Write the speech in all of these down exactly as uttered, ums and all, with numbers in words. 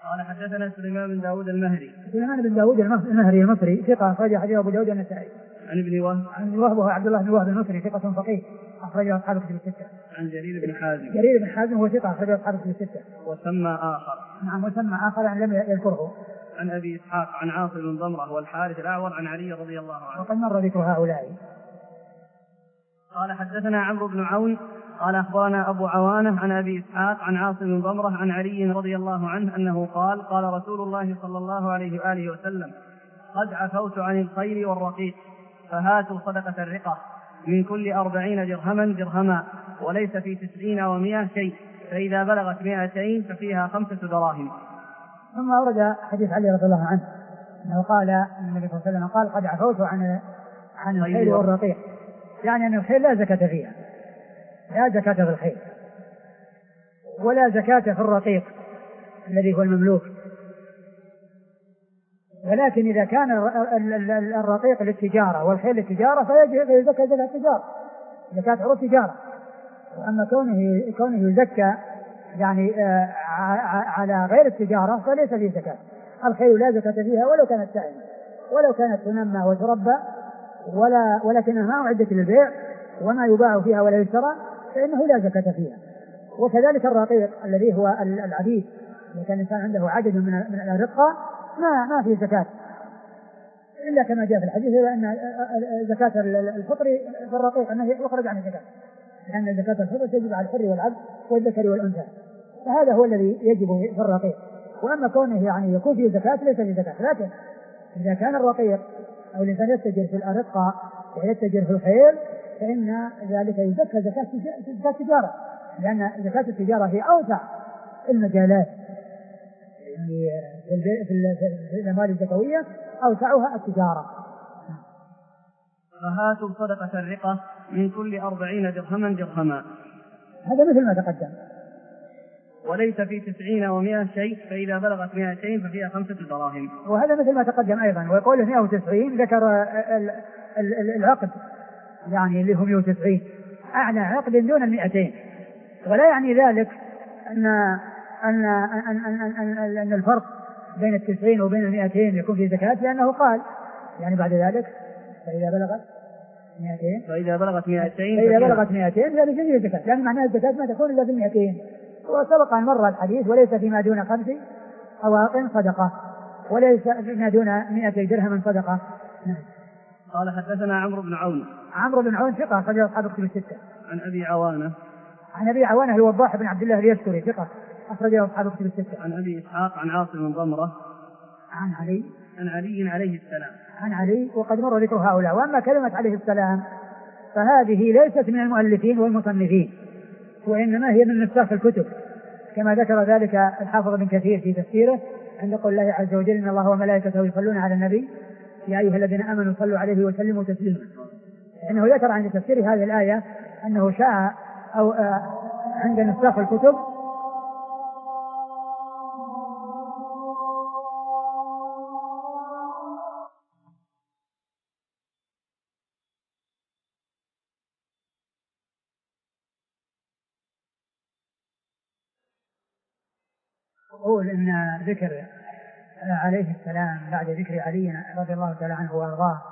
قال حدثنا سليمان بن داود المهري. سليمان بن داود المهري المصري ثقة أخرج حديث أبو داود النسائي. عن ابن وهب. عن ابن وهب وهو عبد الله بن وهب المصري ثقة فقيه أخرج أصحاب الكتب الستة. عن جرير بن حازم. جرير بن حازم هو ثقة أخرج أصحاب الكتب الستة. وسمى آخر. نعم وسمى آخر يعني لم يذكره. عن أبي إسحاق عن عاصم بن ضمرة والحارث الأعور عن علي رضي الله عنه. وقد مر ذكر هؤلاء. قال حدثنا عمرو بن عون قال أخبرنا أبو عوانة عن أبي إسحاق عن عاصم بن ضمرة عن علي رضي الله عنه أنه قال قال رسول الله صلى الله عليه وآله وسلم قد عفوت عن الخيل والرقيق فهاتوا صدقة الرقة من كل أربعين درهما درهما وليس في تسعين ومئة شيء فإذا بلغت مئتين ففيها خمسة دراهم. ثم أورد حديث علي رضي الله عنه أنه قال النبي صلى الله عليه وسلم قال قد عفوت عن عن الخيل والرقيق، يعني أن الخيل لا زكاة فيها، لا زكاة في الخيل ولا زكاة في الرقيق الذي هو المملوك، ولكن إذا كان الرقيق للتجارة والخيل للتجارة فيجب يزكى زكاة التجارة، زكاة عروض التجارة. وأما كونه كونه يزكى يعني على غير التجارة فليس فيه زكاة. الخيل لا زكاة فيها ولو كانت سائمة ولو كانت تنمى وتربى ولا ولكنها ما أعدت للبيع وما يباع فيها ولا يشترى فإنه لا زكاة فيها. وكذلك الرقيق الذي هو العبيد، إذا كان الإنسان عنده عدد من الرقة ما ما فيه زكاة إلا كما جاء في الحديث أن زكاة الفطر في الرقيق أنه يخرج عن الزكاة، لأن زكاة الفطر تجب على الحر والعبد والذكر والأنثى، فهذا هو الذي يجب في الرقيق. وأما كونه يعني يكون فيه زكاة ليس فيه زكاة، لكن إذا كان الرقيق أو الإنسان يتجر في الأرقة ويتجر في الخيل فإن ذلك يزكى زكاة زكاة التجارة، لأن زكاة التجارة هي أوسع المجالات، يعني في الأموال الزكوية أوسعها التجارة. فهاتوا صدقة الرقة من كل أربعين درهما درهما، هذا مثل ما تقدم. وليس في تسعين ومئة شيء فإذا بلغت مئتين ففيها خمسة دراهم، وهذا مثل ما تقدم أيضا. ويقول مئة وتسعين ذكر العقد يعني اللي هم مئة وتسعين أعلى عقد دون المئتين، ولا يعني ذلك أن أن أن أن أن, أن الفرق بين التسعين وبين المئتين يكون في زكاة، لأنه قال يعني بعد ذلك فإذا بلغت مئتين فإذا بلغت مئتين فإذا بلغت مئتين ذلك فيه زكاة، لأن معناه الزكاة ما تكون إلا في المئتين. وسبق أن مر الحديث وليس فيما دون خمس أواق صدقة وليس فيما دون مئة درهم صدقة. قال حدثنا عمرو بن عون. عمرو بن عون ثقة أخرج أصحاب الكتب الستة. عن أبي عوانة. عن أبي عوانة الوضاح بن عبد الله اليشكري ثقة أخرج أصحاب الكتب الستة. عن أبي إسحاق عن عاصم بن ضمرة. عن علي. عن علي عليه السلام. عن علي وقد مر ذكر هؤلاء. وأما كلمة عليه السلام فهذه ليست من المؤلفين والمصنفين، وإنما هي من نساخ الكتب، كما ذكر ذلك الحافظ بن كثير في تفسيره عند قول الله عز وجل إن الله وملائكته يصلون على النبي يا أيها الذين آمنوا صلوا عليه وسلموا تسليما. إنه ذكر عند تفسير هذه الآية أنه شاء أو عند نساخ الكتب يقول إن ذكر عليه السلام بعد ذكر علي رضي الله تعالى عنه وارضاه.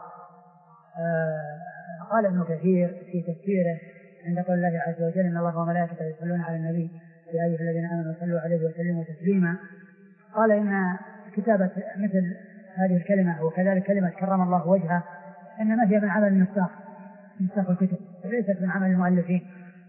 قال ابن كثير في تفسيره عند قول الله عز وجل ان الله وملائكته يصلون على النبي يا ايها الذين امنوا صلوا عليه وسلموا تسليما، قال ان كتابه مثل هذه الكلمه وكذلك كلمه كرم الله وجهه انما هي من عمل النساخ نساخ الكتب وليست من عمل المؤلفين.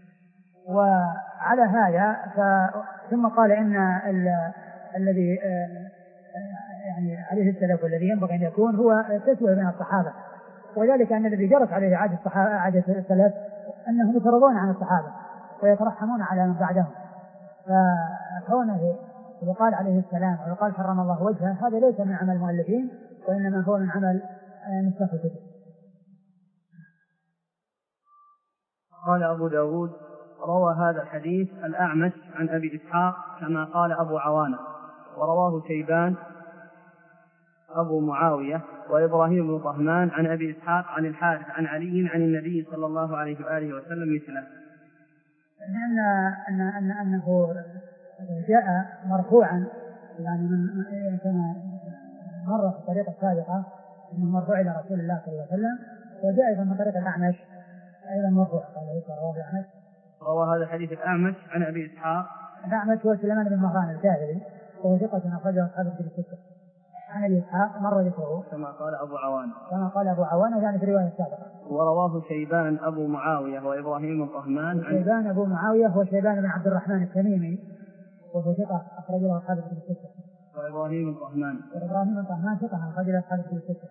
وعلى هذا ف... ثم قال ان ال... الذي يعني عليه السلف والذي ينبغي أن يكون هو تسوية بين الصحابة، وذلك أن الذي جرت عليه عادة الصحابة عادة السلف أنهم يترضون عن الصحابة ويترحمون على من بعدهم، فكونه يقال عليه السلام ويقال كرم الله وجهه هذا ليس من عمل المؤلفين وإنما هو من عمل نساخ الكتب. قال أبو داود روى هذا الحديث الأعمش عن أبي إسحاق كما قال أبو عوانة، ورواه شيبان أبو معاوية وإبراهيم بن طهمان عن أبي إسحاق عن الحارث عن علي عن النبي صلى الله عليه وآله وسلم مثله. لأن أن أن أنه جاء مرفوعا يعني من كما مر في الطريقة السابقة أنه مرفوع إلى رسول الله صلى الله عليه وسلم، وجاء أيضا من طريق الأعمش أيضا مرفوع قال رواه الأعمش. روى هذا الحديث الأعمش عن أبي إسحاق. الأعمش هو سليمان بن مهران الكاهلي وهو ثقة أخرجه أصحاب الكتب الستة. عن أبي إسحاق مر ذكره كما قال أبو عوانة كما قال أبو عوانة يعني في الرواية السابقة. ورواه شيبان أبو معاوية وإبراهيم الطهمان. شيبان أبو معاوية هو شيبان بن عبد الرحمن التميمي وهو ثقة أخرجه أصحاب الكتب الستة. وإبراهيم الطهمان وإبراهيم الطهمان ثقة أخرجه أصحاب الكتب الستة.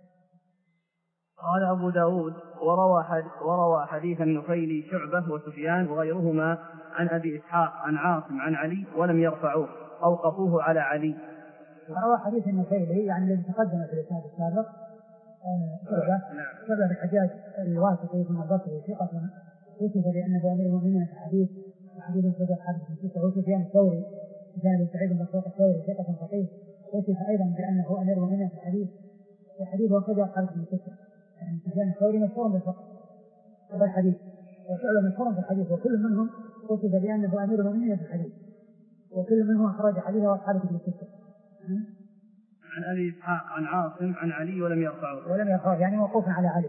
قال أبو داود وروى, حد وروى حديث النخيلي شعبة وسفيان وغيرهما عن أبي إسحاق عن عاصم عن علي ولم يرفعوه أوقفوه على علي. وروى حديث النخيلي يعني الذي تقدم في الإسناد السابق شعبة شعبة بن الحجاج الواسطي ثم البصري ثقة وصف بأنه أمير المؤمنين في الحديث وحديث صدق حديث في ستة. وسفيان الثوري سفيان بن سعيد بن الثوري ثقة فقيه وصف أيضا بأنه أمير المؤمنين في الحديث وحديثه صدق حديث في ستة. يعني سفيان الثوري مشهور بالفقه والحديث وشعبة مشهور في الحديث وكل منهم وصف بأنه أمير المؤمنين في الحديث وكل منهم أخرج حديثه أصحاب الكتب الستة. عن أبي إسحاق عن عاصم عن علي ولم يرفعوه ولم يرفعوه يعني موقوف على علي.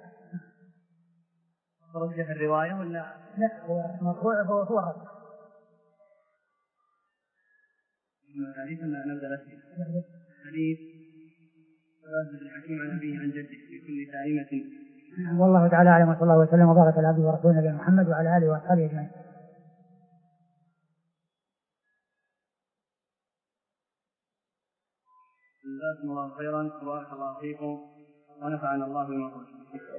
رجح الرواية ولا لا هو مرفوع هو هو الرجح. حديث نزل فيه حديث بن الحكيم عن أبيه عن جده في كل دائمة. والله تعالى أعلم وصلى الله وسلم وبارك على عبده ورسوله نبينا محمد وعلى آله وأصحابه أجمعين. جزاكم الله خيرا وبارك الله فيكم ونفعنا الله بما قلتم.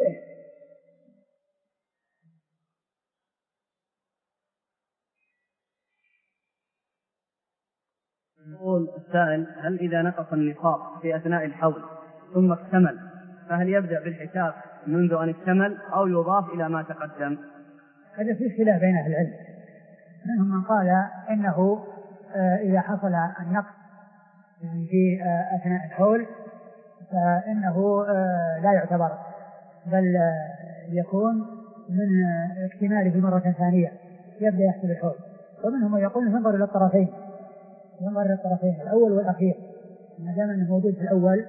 يقول السائل هل إذا نقص النصاب في أثناء الحول ثم اكتمل فهل يبدأ بالحساب منذ أن اكتمل أو يضاف إلى ما تقدم؟ هذا في خلاف بين أهل العلم، منهم من قال إنه إذا حصل النقص في أثناء الحول فإنه لا يعتبر بل يكون من اكتماله مرة ثانية يبدأ يحسب الحول. ومنهم من يقول ينظر إلى الطرفين ينظر إلى الطرفين الأول والأخير ما دام أنه موجود في الأول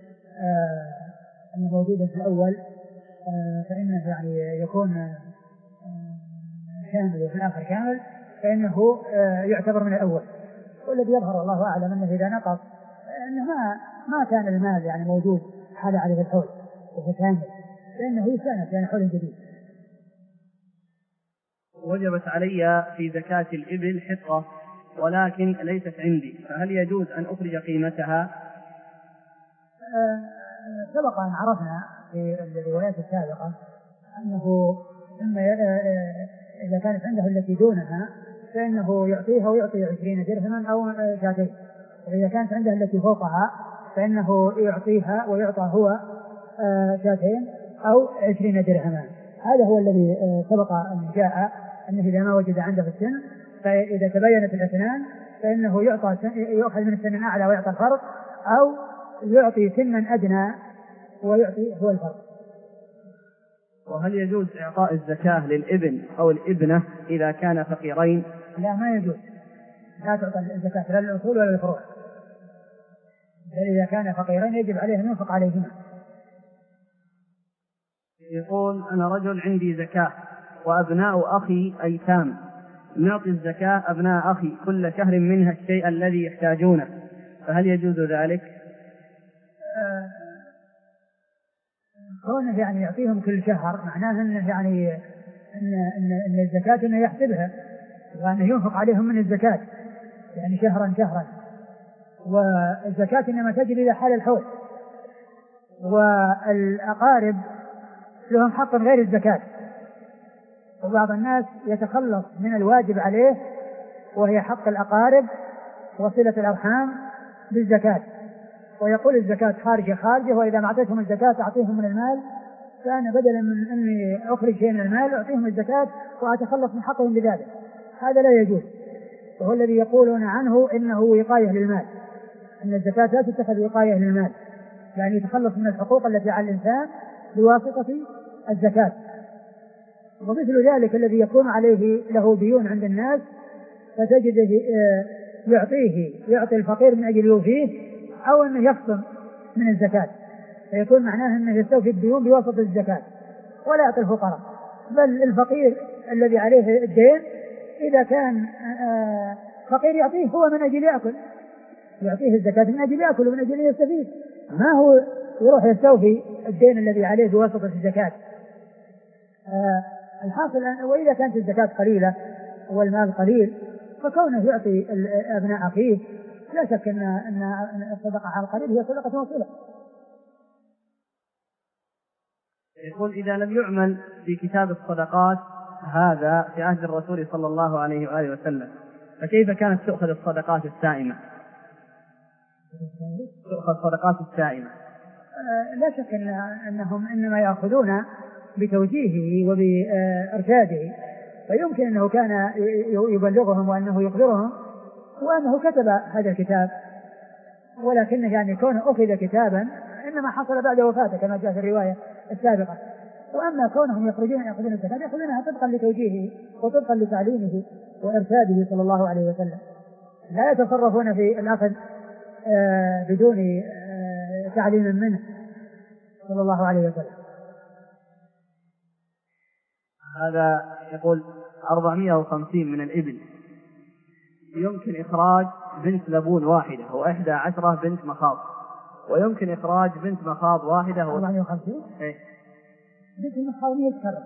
أنه موجود في الأول فإنه يعني يكون كامل وفي الآخر كامل فإنه يعتبر من الأول. والذي يظهر الله أعلم أنه إذا نقص أنه ما ما كان المال يعني موجود حال عليه الحول وهو كامل فإنه يسانف يعني حول جديد. وجبت علي في زكاة الإبل حقة ولكن ليست عندي فهل يجوز أن أخرج قيمتها؟ أه سبق أن عرفنا في الروايات السابقة أنه إما إذا كانت عنده التي دونها فإنه يعطيها ويعطي عشرين درهما أو شاتين، وإذا كانت عنده التي فوقها فإنه يعطيها ويعطى هو شاتين أو عشرين درهما. هذا هو الذي سبق أن جاء أنه إذا ما وجد عنده السن فإذا تبينت الاثنان فإنه يعطى يؤخذ من السن الأعلى ويعطى الفرق أو يعطي سنا أدنى ويعطي هو الفرق. وهل يجوز إعطاء الزكاة للابن أو الابنة إذا كان فقيرين؟ لا ما يجوز، لا تعطى الزكاة لا للأصول ولا للفروع، بل إذا كان فقيرين يجب عليه أن ينفق عليهما. يقول أنا رجل عندي زكاة وأبناء أخي أيتام، نعطي الزكاة أبناء أخي كل شهر منها الشيء الذي يحتاجونه، فهل يجوز ذلك؟ آه كونه يعني يعطيهم كل شهر معناه أنه يعني أن, إن, إن الزكاة أنه يحسبها وأنه ينفق عليهم من الزكاة يعني شهرا شهرا، والزكاة إنما تجري إلى حال الحول، والأقارب لهم حق غير الزكاة، وبعض الناس يتخلص من الواجب عليه وهي حق الأقارب وصلة الأرحام بالزكاة، ويقول الزكاة خارجة خارجة، وإذا ما أعطيتهم الزكاة أعطيهم من المال، فأنا بدلا من أني أخرج شيء من المال أعطيهم الزكاة وأتخلص من حقهم بذلك. هذا لا يجوز، وهو الذي يقولون عنه إنه وقاية للمال، أن الزكاة لا تتخذ وقاية للمال، يعني يتخلص من الحقوق التي على الإنسان بواسطة الزكاة. ومثل ذلك الذي يكون عليه له ديون عند الناس فتجده يعطيه يعطي الفقير من أجل يوفيه، أو أنه يخصم من الزكاة، فيكون معناه أنه يستوفي الديون بواسطة الزكاة ولا يعطي الفقراء، بل الفقير الذي عليه الدين إذا كان فقير يعطيه هو من أجل يأكل، يعطيه الزكاة من أجل يأكل ومن أجل يستفيد، ما هو يروح يستوفي الدين الذي عليه بواسطة الزكاة. الحاصل وإذا كانت الزكاة قليلة والمال قليل فكونه يعطي أبناء أخيه لا شك أن أن الصدقة على القليل هي صدقة وصلة. يقول إذا لم يعمل في كتاب الصدقات هذا في عهد الرسول صلى الله عليه وآله وسلم، فكيف كانت تؤخذ الصدقات السائمة؟ تؤخذ الصدقات السائمة آه لا شك أن أنهم إنما يأخذون بتوجيهه وبإرشاده، فيمكن أنه كان يبلغهم وأنه يخبرهم وأنه كتب هذا الكتاب، ولكن يعني كونه أخذ كتابا إنما حصل بعد وفاته كما جاء في الرواية السابقة. وأما كونهم يخرجون يأخذون الزكاة يأخذونها طبقا لتوجيهه وطبقا لتعليمه وإرشاده صلى الله عليه وسلم، لا يتصرفون في الأخذ آه بدون آه تعليم منه صلى الله عليه وسلم. هذا يقول أربعمائة وخمسين من الإبل يمكن إخراج بنت لبون واحدة وإحدى عشرة بنت مخاض، ويمكن إخراج بنت مخاض واحدة و... أربعمائة وخمسين إيه؟ بنت المخاض يتكرر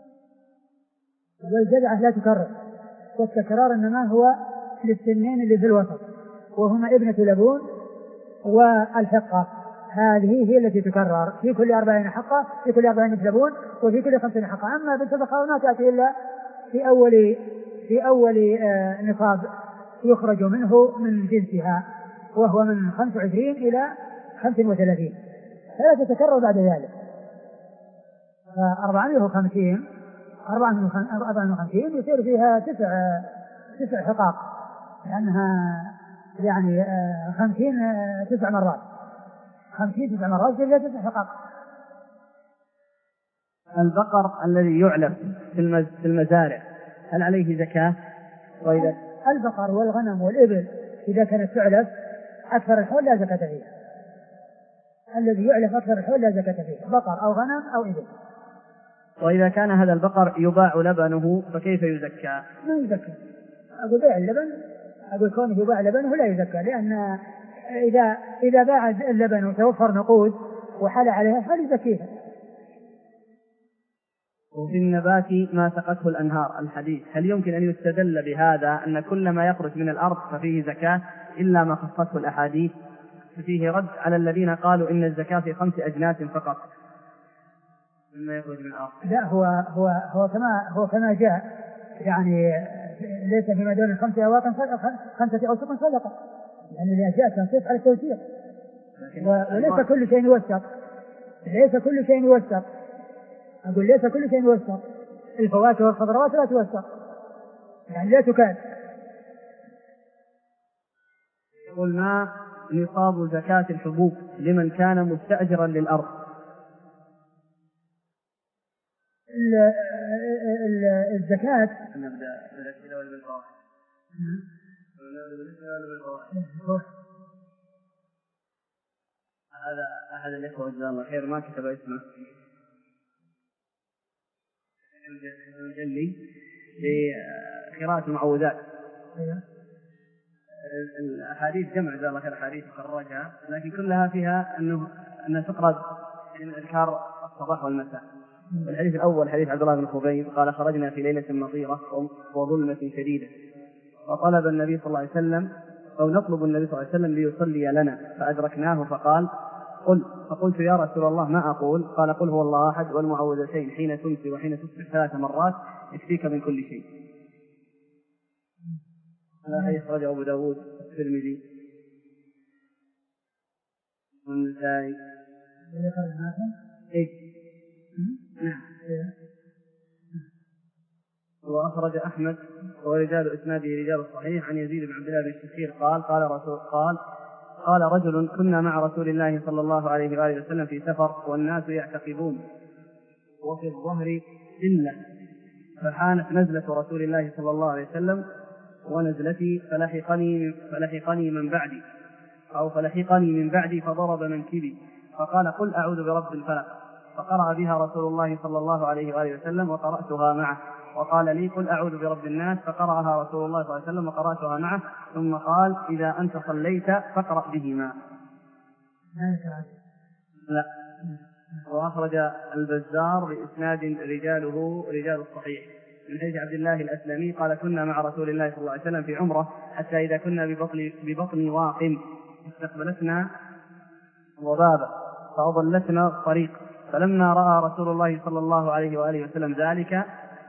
والجذعة لا تكرر، والتكرار إنما هو للسنين اللي في الوسط وهما ابنة لبون والحقة، هذه هي التي تكرر في كل أربعين حقة، في كل أربعين لبون وفي كل خمسين حقة. أما بنت المخاض ما تأتي إلا في أول في أول آه نصاب يخرج منه من جنسها وهو من خمسة وعشرين إلى خمسة وثلاثين، فلا تتكرر بعد ذلك. فأربعمائة وخمسين أربعمائة وخمسين يصير فيها تسع تسع حقاق، لأنها يعني خمسين تسع مرات خمسين تسع مرات يصير فيها تسع حقاق. البقر الذي يعلف في المزارع هل عليه زكاة؟ وإذا البقر والغنم والإبل إذا كانت تعلف أكثر الحول لا زكاة فيها، الذي يعلف أكثر الحول لا زكاة فيه، بقر أو غنم أو إبل. وإذا كان هذا البقر يباع لبنه فكيف يزكى؟ ما يزكى. أقول بيع اللبن، أقول كونه يباع لبنه لا يزكى، لأن إذا إذا باع اللبن وتوفر نقود وحال عليها فليزكيها. وفي النبات ما سقته الأنهار الحديث، هل يمكن أن يستدل بهذا أن كل ما يخرج من الأرض ففيه زكاة إلا ما خصته الأحاديث؟ فيه رد على الذين قالوا إن الزكاة في خمس أجناس فقط مما يخرج من الأرض. لا، هو هو هو كما هو كما جاء، يعني ليس فيما دون الخمس أواق خمسة أوسق صدقة، يعني الأشياء تنصيص على التوسيق، وليس كل شيء يوسق، ليس كل شيء يوسق، أقول ليس كل شيء يوسق، الفواكه والخضروات لا توسق، يعني لا تكاد. يقول ما نصاب زكاة الحبوب لمن كان مستأجرا للأرض؟ الزكاة نبدأ بالأسئلة ولا بالفوائد؟ نبدأ بالأسئلة ولا بالفوائد؟ هذا أحد الإخوة جزاه الله خير ما كتب اسمه الجلي في قراءة المعوذات. الأحاديث جمع جزاه الله خير أحاديث خرجها، لكن كلها فيها أنه أن تقرأ من أذكار الصباح والمساء. الحديث الأول حديث عبد الله بن خبيب قال خرجنا في ليلة مطيرة وظلمة شديدة فطلب النبي صلى الله عليه وسلم أو نطلب النبي صلى الله عليه وسلم ليصلي لنا فأدركناه فقال قل، فقلت يا رسول الله ما أقول؟ قال قل هو الله أحد والمعوذتين حين تمسي وحين تصبح ثلاث مرات يكفيك من كل شيء. هذا حديث أخرجه أبو داود الترمذي والنسائي. إيه نعم. وأخرج أحمد ورجال إسناده رجال الصحيح عن يزيد بن عبد الله بن الشخير قال قال رسول قال قال رجل كنا مع رسول الله صلى الله عليه وآله وسلم في سفر والناس يعتقبون وفي الظهر إلا، فحانت نزلة رسول الله صلى الله عليه وسلم ونزلتي فلحقني, فلحقني من بعدي أو فلحقني من بعدي فضرب منكبي فقال قل أعوذ برب الفلق، فقرأ بها رسول الله صلى الله عليه وآله وسلم وقرأتها معه، وقال لي قل أعوذ برب الناس، فقرأها رسول الله صلى الله عليه وسلم وقرأتها معه، ثم قال إذا أنت صليت فاقرأ بهما. لا. وأخرج البزار بإسناد رجاله رجال الصحيح من حديث عبد الله الأسلمي قال كنا مع رسول الله صلى الله عليه وسلم في عمرة حتى إذا كنا ببطن, ببطن واقم استقبلتنا ضبابة فأضلتنا الطريق، فلما رأى رسول الله صلى الله عليه وآله وسلم ذلك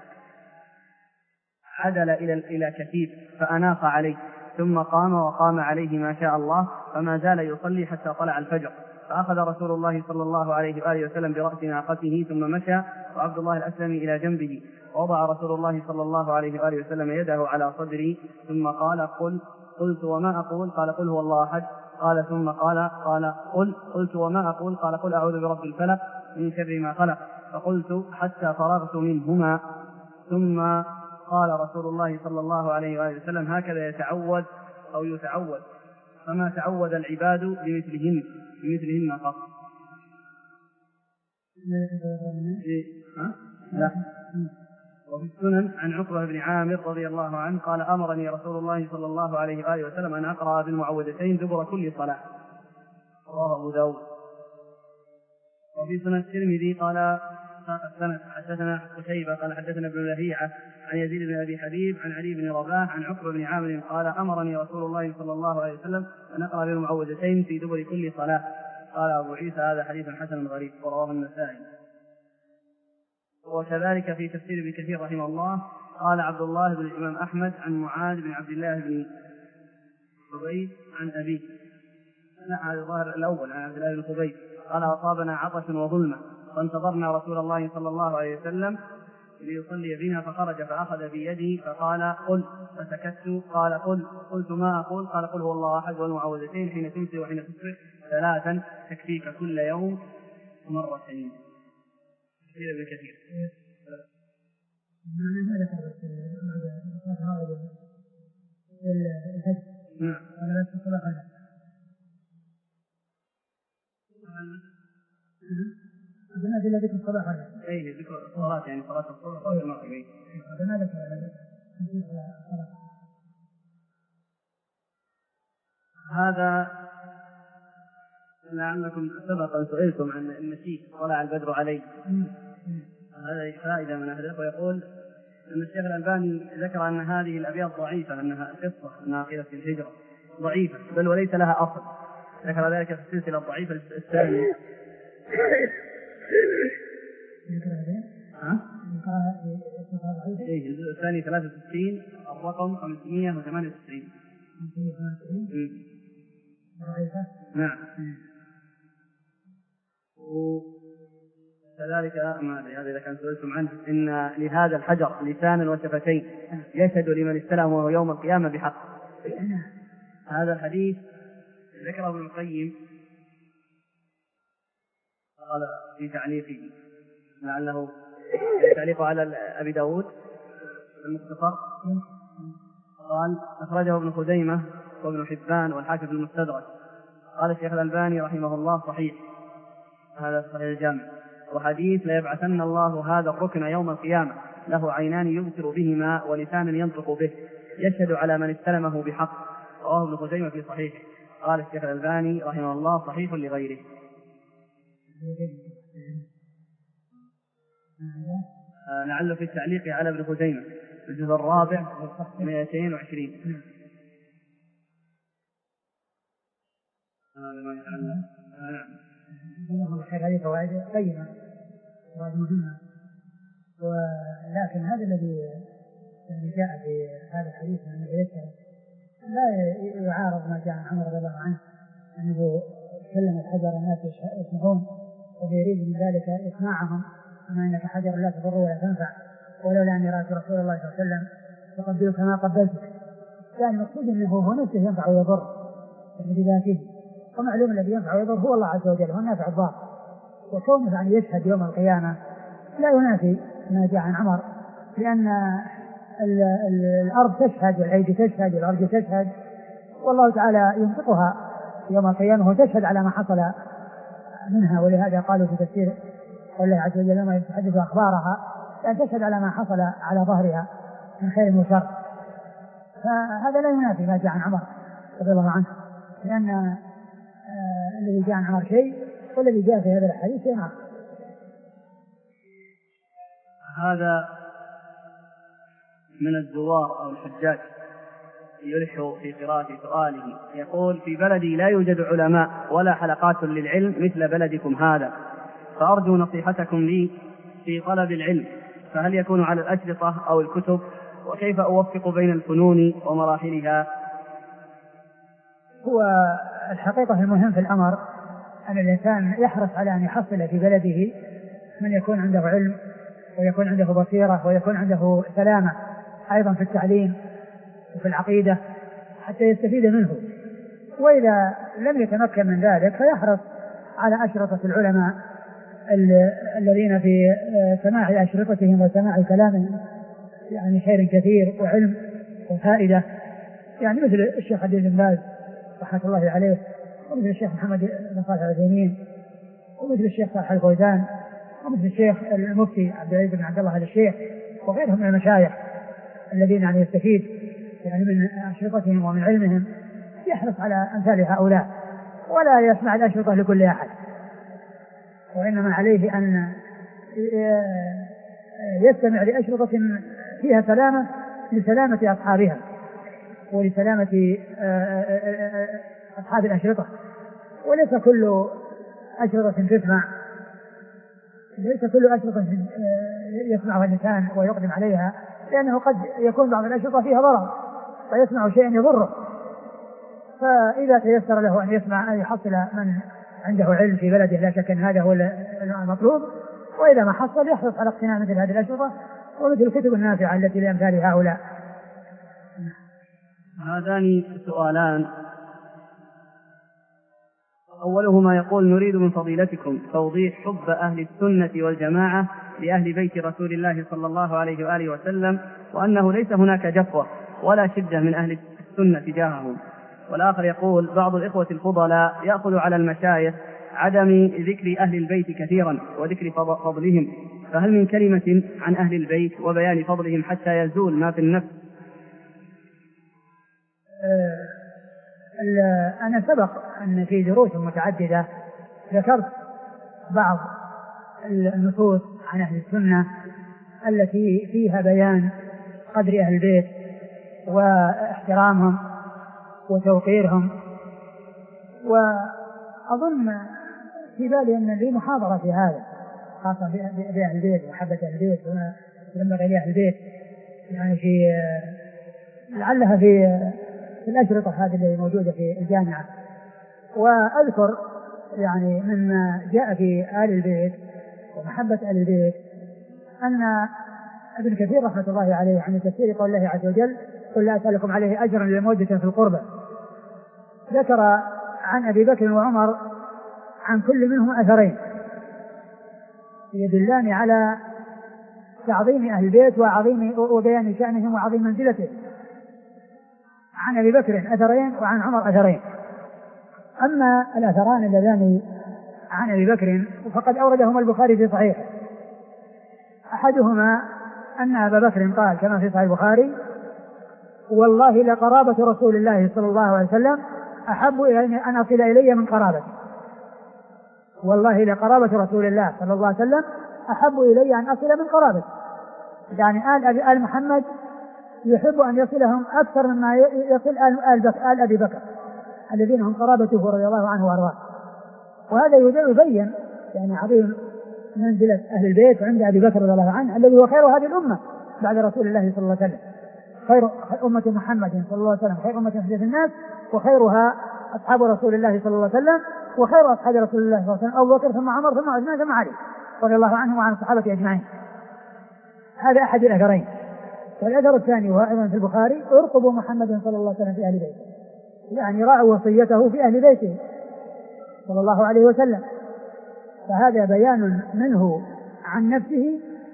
عدل إلى إلى كثيب فأناخ عليه، ثم قام وقام عليه ما شاء الله، فما زال يصلي حتى طلع الفجر، فأخذ رسول الله صلى الله عليه وآله وسلم برأس ناقته ثم مشى وعبد الله الأسلمي إلى جنبه، ووضع رسول الله صلى الله عليه وآله وسلم يده على صدري ثم قال قل، قلت وما أقول؟ قال قل هو الله أحد، قال ثم قال قال قل، قلت وما أقول؟ قال قل أعوذ برب الفلق من شر ما خلق، فقلت حتى فرغت منهما، ثم قال رسول الله صلى الله عليه وآله وسلم هكذا يتعود أو يتعود، فما تعود العباد بمثلهن بمثلهن قط. لا. وفي السنن عن عقبة بن عامر رضي الله عنه قال أمرني رسول الله صلى الله عليه وآله وسلم أن أقرأ بالمعوذتين دبر كل صلاة، رواه أبو داود. وفي سنن الترمذي قال السنة حدثنا قتيبة قال حدثنا ابن لهيعة عن يزيد بن أبي حبيب عن علي بن رباح عن عقبة بن عامر قال أمرني رسول الله صلى الله عليه وسلم أن أقرأ بالمعوذتين في دبر كل صلاة. قال أبو عيسى هذا حديث حسن غريب ورواه النسائي. وكذلك في تفسير ابن كثير رحمه الله قال عبد الله بن الإمام أحمد عن معاذ بن عبد الله بن خبيب عن أبيه، لا هذا الظاهر الأول عن عبد الله بن خبيب قال أصابنا عطش وظلمة فانتظرنا رسول الله صلى الله عليه وسلم ليصلي بنا فخرج فأخذ بيدي فقال قل، فسكت قال قل، قلت ما أقول؟ قال قل هو الله أحد والمعوذتين حين تمسي وحين تصبح ثلاثا تكفيك كل يوم مرتين. كثير ابن كثير. ما ذكر الحج. نعم. ولا بس الصلاة هذا. أبناء إلا ذكر الصلاة هذا. أي ذكر الصلاة يعني صلاة الصبح أو المغرب. أبناء ذكر الصلاة. هذا لعلكم سبق أن سئلتم عن النشيد طلع البدر عليه. هذا فائدة من أهداف. ويقول أن الشيخ الألباني ذكر أن هذه الأبيات ضعيفة، أنها قصة ناقلة في الهجرة ضعيفة بل وليس لها أصل، ذكر ذلك في السلسلة الضعيفة الثانية. ها؟ إيه الجزء الثاني ثلاثة وستين الرقم خمسمائة وثمانية وتسعين. نعم. وكذلك ما أدري هذا إذا كان سئلتم عنه إن لهذا الحجر لسانا وشفتين يشهد لمن استلمه يوم القيامة بحق. هذا الحديث ذكره ابن القيم قال في تعليقه لعله تعليق على أبي داود المختصر قال أخرجه ابن خزيمة وابن حبان والحاكم في المستدرك. قال الشيخ الألباني رحمه الله صحيح، هذا صحيح الجامع، وحديث لا يبعثن الله هذا الركن يوم القيامة له عينان يبصر بهما ولسان ينطق به يشهد على من استلمه بحق، رواه ابن خزيمة في صحيحه. قال الشيخ الألباني رحمه الله صحيح لغيره. آه لعله في التعليق على ابن خزيمة الجزء الرابع مئتين وعشرين. هذا ما يتعلق. هذه فوائد قيمة فوائد مهمة، ولكن هذا الذي جاء في هذا الحديث من يسأل لا يعارض ما جاء عن عمر رضي الله عنه أنه كلم الحجر الناس يسمعون ويريد من ذلك إسماعهم، أما إنك حجر لا تضر ولا تنفع، ولولا أني رأيت رسول الله صلى الله عليه وسلم فقبلك ما قبلتك، يعني مقصود أنه هو نفسه ينفع ويضر بذاته، ومعلوم الذي ينفع ويضر هو الله عز وجل، هو النافع الضار، وكونه يعني يشهد يوم القيامة لا ينافي ما جاء عن عمر، لأن الأرض تشهد والأيدي تشهد والأرض تشهد، والله تعالى ينطقها يوم القيامة وتشهد على ما حصل منها. ولهذا قالوا في تفسير قول الله عز وجل لما يتحدث أخبارها أن تشهد على ما حصل على ظهرها من خير وشر. فهذا لا ينافي ما جاء عن عمر رضي الله عنه، لأن آه الذي جاء عن عمر شيء والذي جاء في هذا الحديث شيء آخر. هذا من الزوار أو الحجاج يلح في قراءة سؤاله، يقول: في بلدي لا يوجد علماء ولا حلقات للعلم مثل بلدكم هذا، فأرجو نصيحتكم لي في طلب العلم، فهل يكون على الأشرطة أو الكتب؟ وكيف أوفق بين الفنون ومراحلها؟ هو الحقيقة المهم في الأمر أن الإنسان يحرص على أن يحصل في بلده من يكون عنده علم ويكون عنده بصيرة ويكون عنده سلامة أيضا في التعليم وفي العقيدة حتى يستفيد منه. وإذا لم يتمكن من ذلك فيحرص على أشرطة العلماء الذين في سماع أشرطتهم وسماع كلامهم يعني خير كثير وعلم وفائدة، يعني مثل الشيخ عبد بن باز رحمة الله عليه، ومثل الشيخ محمد بن صالح العثيمين، ومثل الشيخ صالح الفوزان، ومثل الشيخ المفتي عبد العزيز بن عبد الله آل الشيخ وغيرهم من المشايخ الذين يعني يستفيد يعني من أشرطتهم ومن علمهم. يحرص على أمثال هؤلاء ولا يسمع الأشرطة لكل أحد، وإنما عليه أن يستمع لأشرطة فيها سلامة لسلامة أصحابها ولسلامة أصحاب الأشرطة. وليس كل أشرطة تسمع ليس كل أشرطة يسمعها الإنسان ويقدم عليها، لأنه قد يكون بعض الأشرطة فيها ضرر فيسمع شيئا يضره. فإذا تيسر له أن يسمع أن يحصل من عنده علم في بلده لا شك أن هذا هو المطلوب، وإذا ما حصل يحرص على اقتناء مثل هذه الأشرطة ومثل الكتب النافعة التي لأمثال هؤلاء. هذان سؤالان، أولهما يقول: نريد من فضيلتكم توضيح حب أهل السنة والجماعة لأهل بيت رسول الله صلى الله عليه وآله وسلم، وأنه ليس هناك جفوة ولا شدة من أهل السنة تجاههم. والآخر يقول: بعض الإخوة الفضلاء يأخذ على المشايخ عدم ذكر أهل البيت كثيرا وذكر فضلهم، فهل من كلمة عن أهل البيت وبيان فضلهم حتى يزول ما في النفس؟ أنا سبق أن في دروس متعددة ذكرت بعض النصوص عن أهل السنة التي فيها بيان قدر أهل البيت واحترامهم وتوقيرهم. وأظن في بالي أن لي محاضرة في هذا خاصة بأهل البيت ومحبة أهل البيت ولما غير أهل البيت، يعني في لعلها في في الأشرطة هذه اللي موجودة في الجامعة. وأذكر يعني مما جاء في آل البيت ومحبة آل البيت أن ابن كثير رحمة الله عليه عن تفسير قول الله عز وجل: قل لا أسألكم عليه أجرا لمودة في القربى، ذكر عن أبي بكر وعمر عن كل منهم أثرين يدلان على تعظيم أهل البيت وعظيم وبيان شأنهم وعظيم منزلتهم. عن أبي بكر أثرين وعن عمر أثرين. أما الأثران اللذان عن أبي بكر فقد أوردهما البخاري في صحيحه. أحدهما أن أبا بكر قال كما في صحيح البخاري: والله لقرابة رسول الله صلى الله عليه وسلم أحب إلي أن أصل إلي من قرابتي. والله لقرابة رسول الله صلى الله عليه وسلم أحب إلي أن أصل من قرابتي، يعني آل, أبي آل محمد يحب أن يصلهم أكثر مما يصل آل, آل, آل أبي بكر الذين هم قرابته رضي الله عنه وأرضاه. وهذا يبين يعني عظيم منزلة أهل البيت عند أبي بكر رضي الله عنه الذي هو خير هذه الأمة بعد رسول الله صلى الله عليه وسلم. خير أمة محمد صلى الله عليه وسلم خير أمة في الناس، وخيرها أصحاب رسول الله صلى الله عليه وسلم، وخير أصحاب رسول الله صلى الله عليه وسلم أبو بكر ثم عمر ثم عثمان ثم علي رضي الله عنهم وعن الصحابة أجمعين. هذا أحد الأثرين. والأثر الثاني وهو أيضا في البخاري: ارقبوا محمد صلى الله عليه وسلم في أهل بيته، يعني راعوا وصيته في أهل بيته صلى الله عليه وسلم. فهذا بيان منه عن نفسه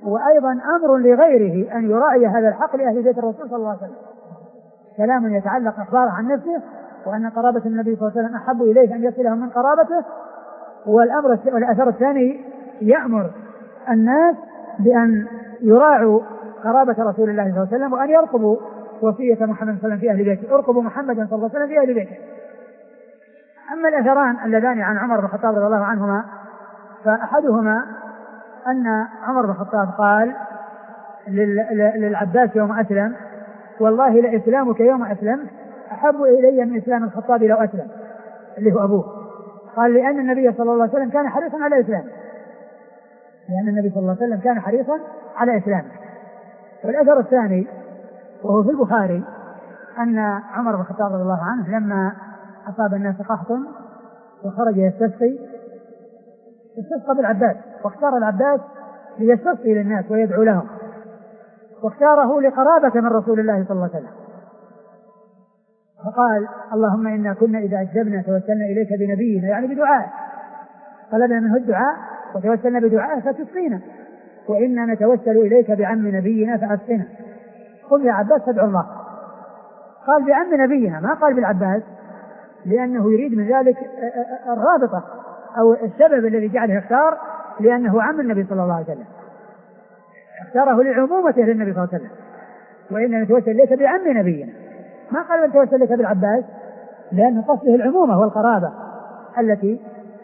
وأيضا أمر لغيره أن يراعي هذا الحق لأهل بيت الرسول صلى الله عليه وسلم. كلام يتعلق إخباره عن نفسه وأن قرابة النبي صلى الله عليه وسلم أحب إليه أن يصلهم من قرابته. والأمر والأثر الثاني يأمر الناس بأن يراعوا قرابة رسول الله صلى الله عليه وسلم وأن يرقبوا وصية محمد صلى الله عليه وسلم في أهل بيته. ارقبوا محمدا صلى الله عليه وسلم في أهل بيته. أما الأثران اللذان عن عمر بن الخطاب رضي الله عنهما فأحدهما أن عمر بن الخطاب قال للعباس يوم أسلم: والله لإسلامك يوم أسلم أحب إلي من إسلام الخطاب لو أسلم، اللي هو أبوه. قال لأن النبي صلى الله عليه وسلم كان حريصا على إسلامه، لأن النبي صلى الله عليه وسلم كان حريصا على إسلامه. والأثر الثاني وهو في البخاري أن عمر بن الخطاب رضي الله عنه لما أصاب الناس قحط وخرج يستسقي استسقى بالعباس، واختار العباس ليستسقي للناس ويدعو لهم، واختاره لقرابة من رسول الله صلى الله عليه وسلم. فقال: اللهم إنا كنا إذا أجبنا توسلنا إليك بنبينا، يعني بدعاء، طلبنا منه الدعاء وتوسلنا بدعاء فتسقينا، وإنا نتوسل إليك بعم نبينا فأسقنا، قل يا عباس فادعو الله. قال بعم نبينا، ما قال بالعباس، لأنه يريد من ذلك الرابطة أو السبب الذي جعله اختار، لأنه عم النبي صلى الله عليه وسلم، اختاره لعمومته للنبي صلى الله عليه وسلم. وإنا نتوسل إليك بعم نبينا، ما قال نتوسل إليك بالعباس، لأن قصده العمومة والقرابة التي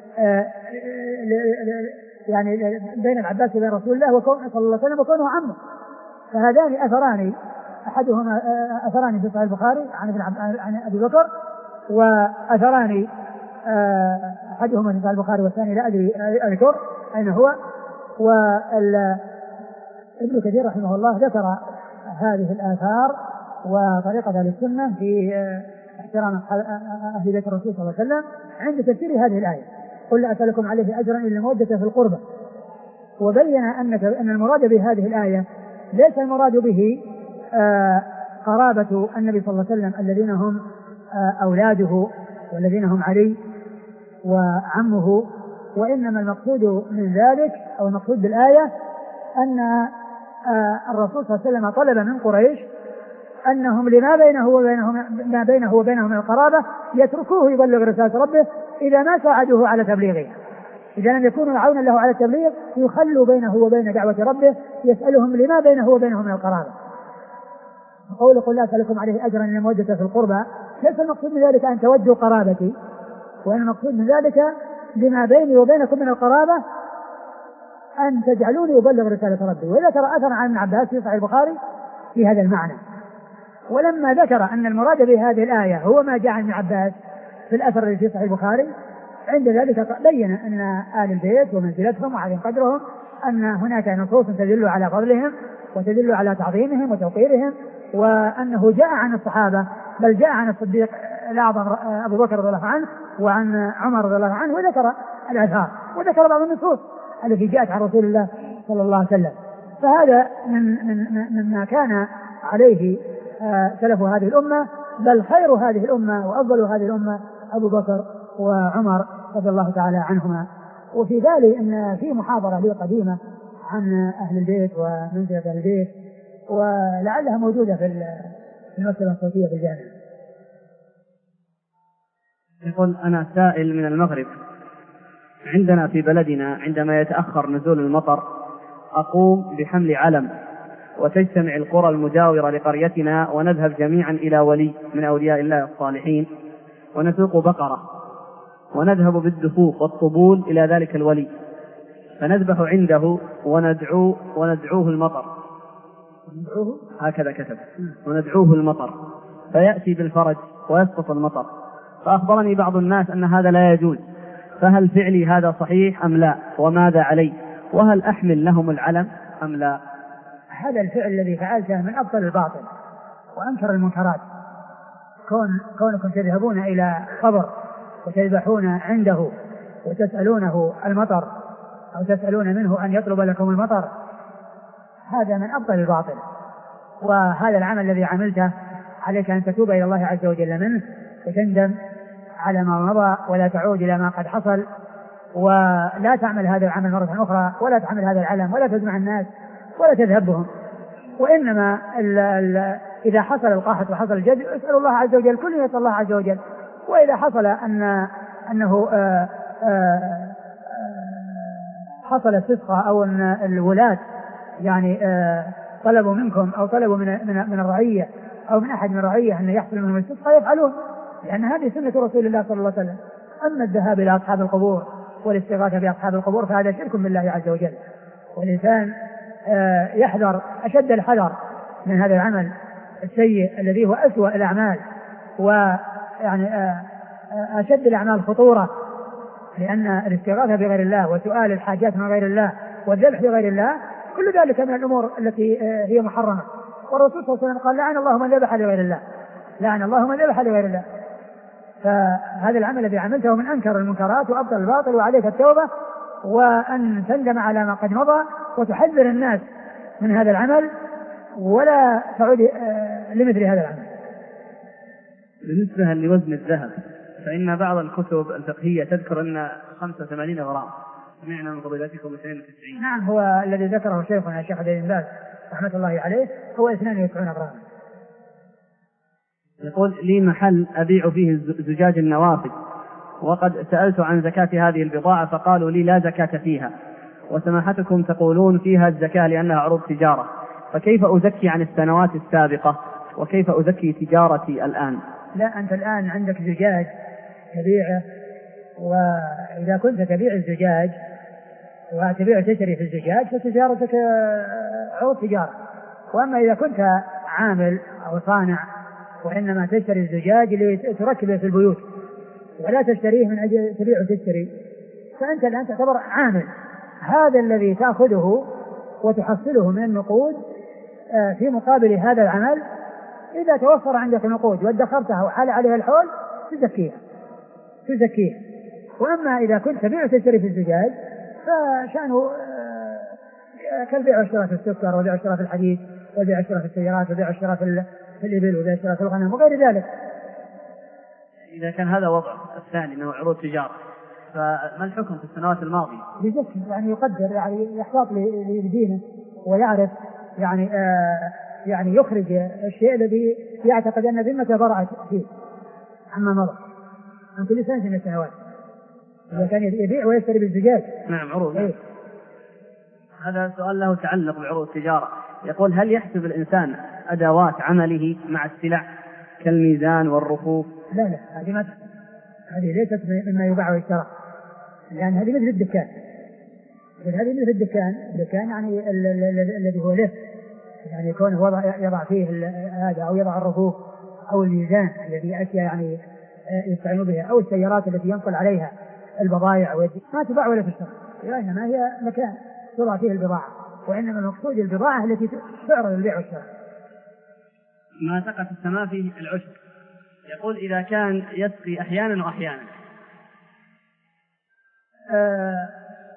يعني بين العباس وبين رسول الله وكونه صلى الله عليه وسلم وكونه عمه. فهذان أثران، أحدهما أثران في صحيح البخاري عن ابن عن أبي بكر، وأثران أحدهما في صحيح البخاري والثاني لا أدري أذكر أين هو. وابن كثير رحمه الله ذكر هذه الآثار وطريقة أهل السنة في احترام أهل بيت الرسول صلى الله عليه وسلم عند تفسير هذه الآية: قل لا أسألكم عليه أجرا إلا المودة في القربى. وبين أن أن المراد بهذه الآية ليس المراد به آه قرابة النبي صلى الله عليه وسلم الذين هم آه أولاده والذين هم علي وعمه، وإنما المقصود من ذلك أو المقصود بالآية أن آه الرسول صلى الله عليه وسلم طلب من قريش أنهم لما بينه وبينهم ما بينه وبينهم من القرابة يتركوه يبلغ رسالة ربه إذا ما ساعدوه على تبليغها. إذا لم يكونوا عونا له على التبليغ يخلوا بينه وبين دعوة ربه، يسألهم لما بينه وبينهم من القرابة. قول قل لا أسألكم عليه أجرا إلا المودة في القربى، ليس المقصود من ذلك أن تودوا قرابتي، وإن المقصود من ذلك لما بيني وبينكم من القرابة أن تجعلوني أبلغ رسالة ربي. وذكر أثر عن ابن عباس في صحيح البخاري في هذا المعنى. ولما ذكر أن المراد بهذه الآية هو ما جاء عن ابن عباس في الأثر الذي في صحيح البخاري، عند ذلك بين أن آل البيت ومنزلتهم وعظيم قدرهم أن هناك نصوص تدل على فضلهم وتدل على تعظيمهم وتوقيرهم، وأنه جاء عن الصحابة بل جاء عن الصديق الأعظم أبو بكر رضي الله عنه وعن عمر رضي الله عنه، وذكر الآثار وذكر بعض النصوص التي جاءت عن رسول الله صلى الله عليه وسلم. فهذا من من مما كان عليه سلف هذه الأمة، بل خير هذه الأمة وأفضل هذه الأمة أبو بكر وعمر رضي الله تعالى عنهما. وفي ذلك أن في محاضرة لي قديمة عن أهل البيت ومنزلة أهل البيت، ولعلها موجودة في المكتبة الصوتية في الجامعة. يقول: أنا سائل من المغرب، عندنا في بلدنا عندما يتأخر نزول المطر أقوم بحمل علم وتجتمع القرى المجاورة لقريتنا ونذهب جميعا إلى ولي من أولياء الله الصالحين ونسوق بقرة ونذهب بالدفوف والطبول إلى ذلك الولي فنذبح عنده وندعو وندعوه المطر، هكذا كتب، وندعوه المطر فيأتي بالفرج ويسقط المطر. فأخبرني بعض الناس أن هذا لا يجوز، فهل فعلي هذا صحيح أم لا؟ وماذا علي؟ وهل أحمل لهم العلم أم لا؟ هذا الفعل الذي فعلته من أبطل الباطل وأنكر المنكرات. كون كونكم تذهبون إلى قبر وتذبحون عنده وتسألونه المطر أو تسألون منه أن يطلب لكم المطر، هذا من أبطل الباطل. وهذا العمل الذي عملته عليك أن تتوب إلى الله عز وجل منه وتندم على ما مضى ولا تعود إلى ما قد حصل، ولا تعمل هذا العمل مرة أخرى، ولا تعمل هذا العلم، ولا تجمع الناس ولا تذهب بهم. وإنما ال ال إذا حصل القحط وحصل الجد اسأل الله عز وجل، كل يسأل الله عز وجل. وإذا حصل أن أنه آآ آآ حصل استسقاء أو أن الولاة يعني طلبوا منكم أو طلبوا من من من الرعية أو من أحد من الرعية أن يحصل منهم الاستسقاء يفعلون، لأن هذه سنة رسول الله صلى الله عليه وسلم. أما الذهاب إلى أصحاب القبور والاستغاثة بأصحاب القبور فهذا شرك بالله عز وجل. والإنسان يحذر أشد الحذر من هذا العمل السيء الذي هو أسوأ الأعمال ويعني أشد الأعمال خطورة، لأن الاستغاثة بغير الله وسؤال الحاجات من غير الله والذبح لغير الله كل ذلك من الأمور التي هي محرمة. والرسول صلى الله عليه وسلم قال لعن الله من ذبح لغير الله، لعن الله من ذبح لغير الله. فهذا العمل الذي عملته من أنكر المنكرات وأبطل الباطل، وعليك التوبة وأن تندم على ما قد مضى وتحذر الناس من هذا العمل ولا تعود لمثل هذا العمل. بالنسبة لوزن الذهب فإن بعض الكتب الفقهية تذكر أن خمسة وثمانين غرام، سمعنا من فضيلتكم اثنين وتسعين. نعم، هو الذي ذكره شيخنا الشيخ عبد العزيز رحمة الله عليه هو اثنين وتسعين غرام. يقول لي محل أبيع فيه زجاج النوافذ، وقد سألت عن زكاة هذه البضاعة فقالوا لي لا زكاة فيها، وسماحتكم تقولون فيها الزكاة لأنها عروض تجارة، فكيف أزكي عن السنوات السابقة وكيف أزكي تجارتي الآن؟ لا، أنت الآن عندك زجاج تبيعه، وإذا كنت تبيع الزجاج وتبيع تشتري في الزجاج فتجارتك عروض تجارة. وأما إذا كنت عامل أو صانع وإنما تشتري الزجاج لتركبه في البيوت ولا تشتريه من أجل تبيع وتشتري، فأنت الآن تعتبر عامل. هذا الذي تأخذه وتحصله من النقود في مقابل هذا العمل، إذا توفر عندك نقود وادخرتها وحال عليها الحول تزكيها تزكيها. وأما إذا كنت تبيع وتشتري في الزجاج فشأنه كالبيع والشراء في السكر وبيع والشراء في الحديد وبيع والشراء في السيارات وبيع والشراء في الإبل وبيع والشراء في الغنم وغير ذلك. إذا كان هذا وضع الثاني أنه عروض تجارة، فما الحكم في السنوات الماضية؟ يزكي، يعني يقدر، يعني يحتاط لدينه ويعرف يعني آه يعني يخرج الشيء الذي يعتقد أن ذمته برعت فيه عما مضى عن كل سنة من السنوات. إذا كان يبيع ويشتري بالزجاج. نعم، عروض. إيه؟ هذا سؤال له تعلق بعروض التجارة. يقول هل يحسب الإنسان أدوات عمله مع السلع كالميزان والرفوف؟ لا لا، هذه ما هذه ليست مما يباع ويشترى، لأن هذه مثل الدكان. هذه مثل الدكان الدكان يعني الذي هو له يعني يكون وضع يضع فيه هذا أو يضع الرفوف أو الميزان الذي أشياء يعني يستعين بها، أو السيارات التي ينقل عليها البضائع، ما تباع ولا تشترى، إنما هي مكان توضع فيه البضاعة، وإنما المقصود البضاعة التي تعرض للبيع والشراء. ما سقط السماء فيه العشب. يقول إذا كان يسقي أحيانا وأحيانا. آه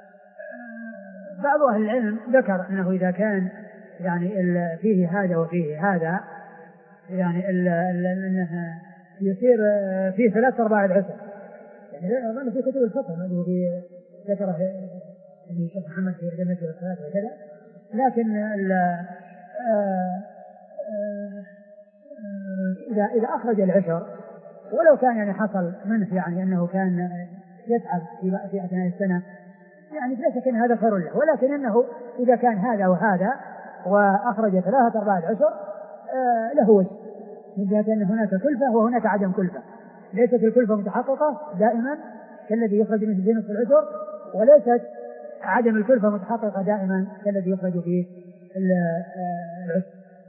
بعض أهل العلم ذكر أنه إذا كان يعني فيه هذا وفيه هذا يعني أنه يصير فيه ثلاث أرباع العشر، يعني أظن في كتب الفقه الذي ذكره الشيخ محمد في جنة الصلاة وكذا. لكن إذا إذا أخرج العشر ولو كان يعني حصل منه يعني أنه كان يتعب في أثناء السنة، يعني لا شك أن هذا خير له، ولكن أنه إذا كان هذا وهذا وأخرج ثلاثة أرباع العشر له وجه، من جهة أن هناك كلفة وهناك عدم كلفة. ليست الكلفة متحققة دائما كالذي يخرج من زينة العشر، وليست عدم الكلفة متحققة دائما كالذي يخرج فيه العشر.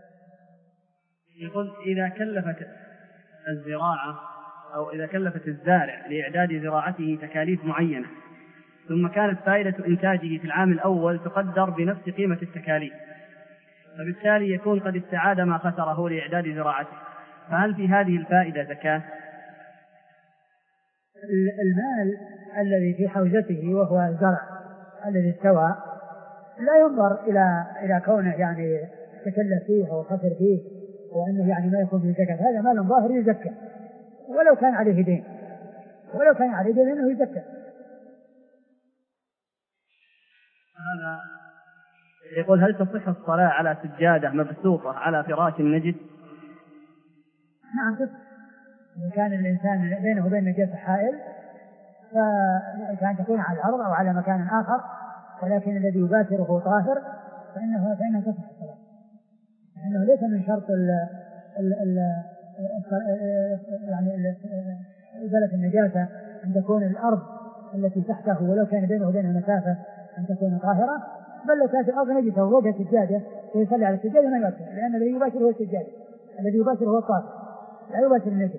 يقول إذا كلفت الزراعة أو إذا كلفت الزارع لإعداد زراعته تكاليف معينة، ثم كانت فائدة إنتاجه في العام الأول تقدر بنفس قيمة التكاليف، فبالتالي يكون قد استعاد ما خسره لإعداد زراعته، فهل في هذه الفائدة زكاة؟ المال الذي في حوزته وهو الزرع الذي استوى لا ينظر إلى إلى كونه يعني تكلف فيه أو خسر فيه وأنه يعني ما يكون فيه زكاة. هذا مال ظاهر يزكى ولو كان عليه دين، ولو كان عليه دين أنه يزكى. هذا يقول هل تصح الصلاة على سجادة مبسوطة على فراش نجس؟ نعم تصح. إذا كان الإنسان بينه وبين نجاسة حائل فكان تكون على الأرض أو على مكان آخر، ولكن الذي يباشره طاهر فإنه فإنه تصح الصلاة، لأنه ليس من شرط ال ال ال يعني إزالة النجاسة أن تكون الأرض التي تحته ولو كان بينه وبينها مسافة أن تكون طاهرة، بل لو كانت الأرض نجسة ووجه السجادة ويصلي على السجادة ما يؤثر، لأن الذي يباشر هو السجادة، الذي يباشر هو الطاهر لا يباشر النجس.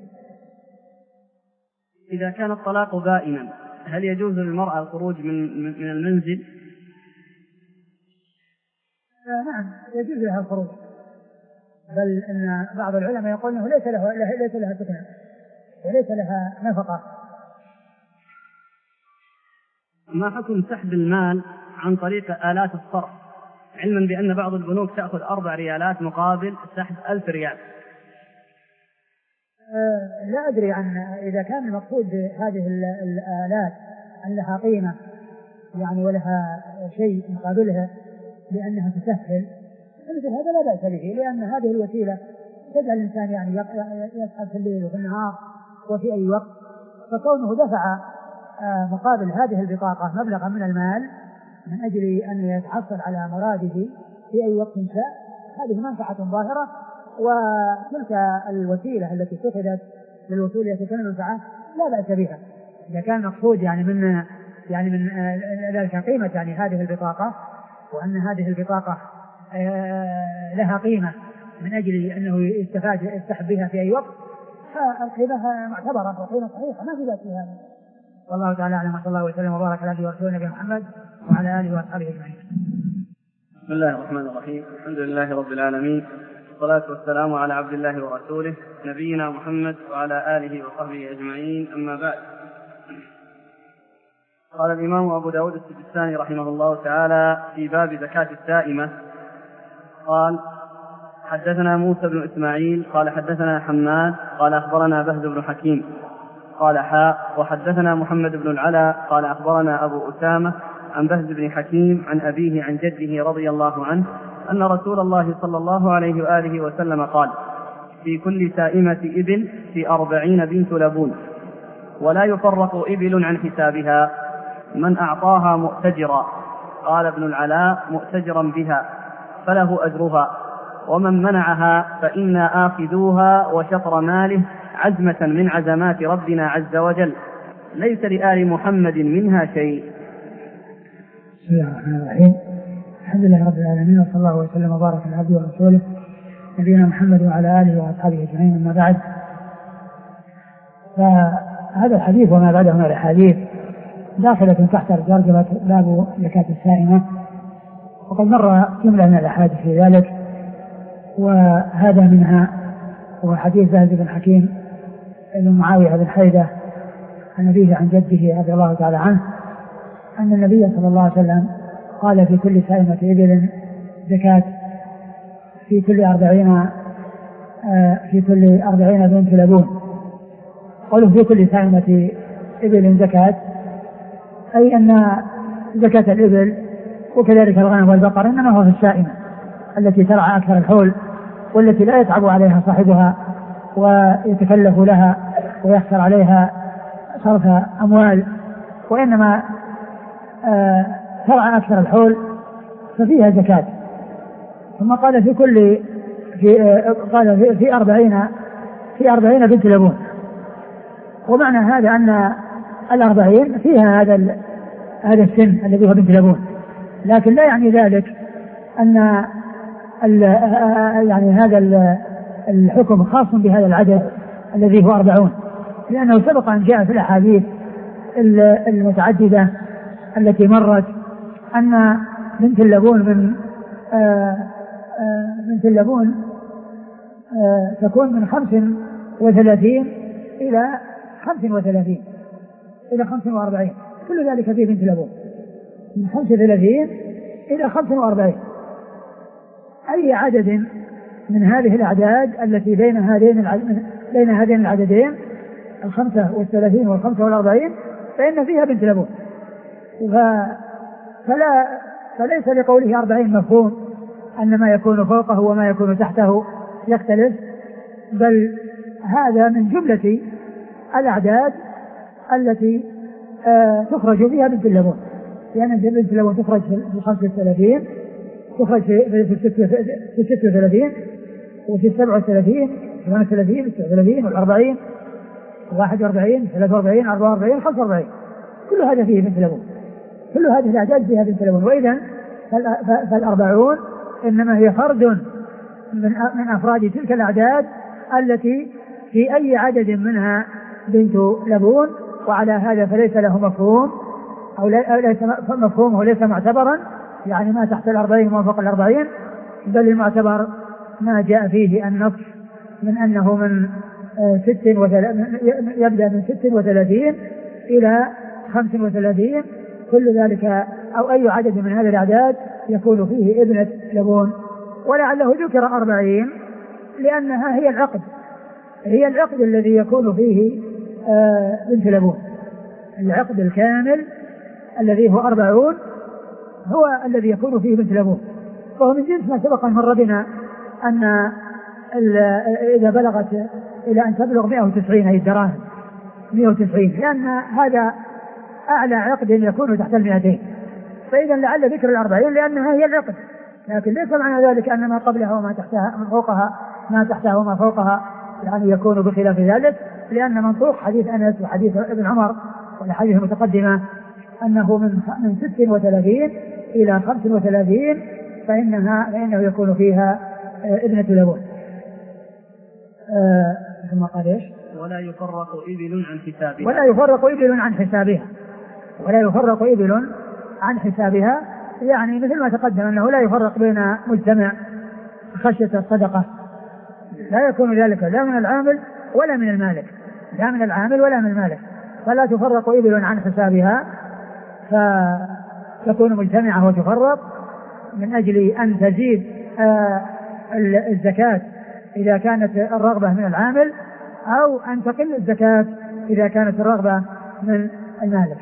إذا كان الطلاق بائنا هل يجوز للمرأة الخروج من من المنزل؟ آه نعم يجوز لها الخروج، بل ان بعض العلماء يقول انه ليس لها ليس لها سكنى وليس لها نفقه. ما حكم سحب المال عن طريق آلات الصرف، علما بأن بعض البنوك تأخذ أربع ريالات مقابل سحب ألف ريال؟ أه لا أدري عن إذا كان المقصود بهذه الآلات أن لها قيمة يعني ولها شيء مقابلها لأنها تسهل، مثل هذا لا بأس به، لأن هذه الوسيلة تجعل الإنسان يعني يسحب في الليل وفي النهار وفي أي وقت، فكونه دفع مقابل هذه البطاقة مبلغا من المال من أجل أن يتحصل على مراده في أي وقت شاء، هذه منفعة ظاهرة، وتلك الوسيلة التي اتخذت للوصول إلى تلك المنفعة لا بأس بها إذا كان المقصود يعني من يعني من ذلك قيمة يعني هذه البطاقة، وأن هذه البطاقة لها قيمة من أجل أنه يستفاد يستحب بها في أي وقت، فالقيمة معتبرة وقيمة صحيحة ما في بأس بها. والله تعالى أعلم، وصلى الله وسلم وبارك على ورسوله نبينا محمد وعلى آله وأصحابه أجمعين. بسم الله الرحمن الرحيم، الحمد لله رب العالمين، والصلاة والسلام على عبد الله ورسوله نبينا محمد وعلى آله وصحبه أجمعين، أما بعد. قال الإمام أبو داود السجستاني رحمه الله تعالى في باب زكاة السائمة قال: حدثنا موسى بن إسماعيل قال حدثنا حماد قال أخبرنا بهز بن حكيم قال حاء وحدثنا محمد بن العلاء قال أخبرنا أبو أسامة عن بهز بن حكيم عن أبيه عن جده رضي الله عنه أن رسول الله صلى الله عليه وآله وسلم قال: في كل سائمة إبل في أربعين بنت لبون، ولا يفرق إبل عن حسابها، من أعطاها مؤتجرا، قال ابن العلاء مؤتجرا بها فله أجرها، ومن منعها فإنا آخذوها وشطر ماله عزمة من عزمات ربنا عز وجل، ليس لآل محمد منها شيء. بسم الله الرحمن الرحيم، الحمد لله رب العالمين، وصلى الله وسلم وبارك على عبده ورسوله نبينا محمد وعلى آله وأصحابه أجمعين، أما بعد. فهذا الحديث وما بعده من الحديث داخلة تحت ترجمة باب زكاة السائمة، وقد مر جملة من الأحاديث في ذلك، وهذا منها هو حديث بهز بن حكيم بن معاوية بن حيدة عن أبيه عن جده رضي الله تعالى عنه أن النبي صلى الله عليه وسلم قال: في كل سائمة إبل زكاة، في كل أربعين في كل أربعين بنت لبون. قالوا في كل سائمة إبل زكاة، أي أن زكاة الإبل وكذلك الغنم والبقر إنما هو في السائمة التي ترعى أكثر الحول، والتي لا يتعب عليها صاحبها ويتكلف لها ويخسر عليها صرف أموال، وإنما آه ترعى أكثر الحول ففيها زكاة. ثم قال في كل في آه قال في, في أربعين في أربعين بنت لبون، ومعنى هذا أن الأربعين فيها هذا هذا السن الذي هو بنت لبون، لكن لا يعني ذلك أن يعني هذا الحكم خاص بهذا العدد الذي هو أربعون، لأنه سبق أن جاء في الأحاديث المتعددة التي مرت أن بنت اللبون من بنت اللبون تكون من خمس وثلاثين إلى خمس وثلاثين إلى خمس وأربعين، كل ذلك فيه بنت لبون من خمس وثلاثين إلى خمس وأربعين. أي عدد من هذه الأعداد التي بين هذين بين هذين العددين الخمسة والثلاثين والخمسة والأربعين فإن فيها بنت لبون، فلا فليس لقوله أربعين مفهوم أن ما يكون فوقه وما يكون تحته يختلف، بل هذا من جملة الأعداد التي آه تخرج فيها بنت اللبون، لأن يعني بنت اللبون تخرج في خمسة وثلاثين، تخرج في ستة وثلاثين وفي سبعة وثلاثين ثمانية وثلاثين تسعة وثلاثين والأربعين واحد وأربعين ثلاثة وأربعين أربعة وأربعين خمسة وأربعين، كل هذا فيه بنت لبون، كل هذه الأعداد فيها بنت لبون. وإذا فالأربعون إنما هي فرد من من أفراد تلك الأعداد التي في أي عدد منها بنت لبون، وعلى هذا فليس له مفهوم أو ليس مفهومه ليس معتبرا، يعني ما تحت الأربعين وما فوق الأربعين، بل المعتبر ما جاء فيه النص من أنه من ست يبدأ من ست وثلاثين إلى خمس وثلاثين، كل ذلك أو أي عدد من هذه الأعداد يكون فيه ابنة لبون. ولعله ذكر أربعين لأنها هي العقد، هي العقد الذي يكون فيه آه بنت لبون، العقد الكامل الذي هو أربعون هو الذي يكون فيه بنت لبون، وهو من جنس ما سبق أن مر بنا أن إذا بلغت إلى أن تبلغ مئة وتسعين أي الدراهم مئة وتسعين، لأن هذا أعلى عقد يكون تحت المئتين، فإذا لعل ذكر الأربعين لأنها هي العقد، لكن ليس معنى ذلك أن ما قبلها وما تحتها من فوقها ما تحتها وما فوقها يعني يكون بخلاف ذلك، لأن منطوق حديث أنس وحديث ابن عمر والحديث المتقدمة أنه من من ست وثلاثين إلى خمس وثلاثين فإنها فإنه يكون فيها ابنة لبون. ثم قال ايش؟ ولا يفرق إبل عن حسابها، ولا يفرق إبل عن حسابها، ولا يفرق إبل عن حسابها، يعني مثل ما تقدم أنه لا يفرق بين مجتمع خشية الصدقة، لا يكون ذلك لا من العامل ولا من المالك، لا من العامل ولا من المالك، فلا تفرق إبل عن حسابها فتكون مجتمعة وتفرق من أجل أن تزيد آه الزكاة إذا كانت الرغبة من العامل، أو أن تقل الزكاة إذا كانت الرغبة من المالك.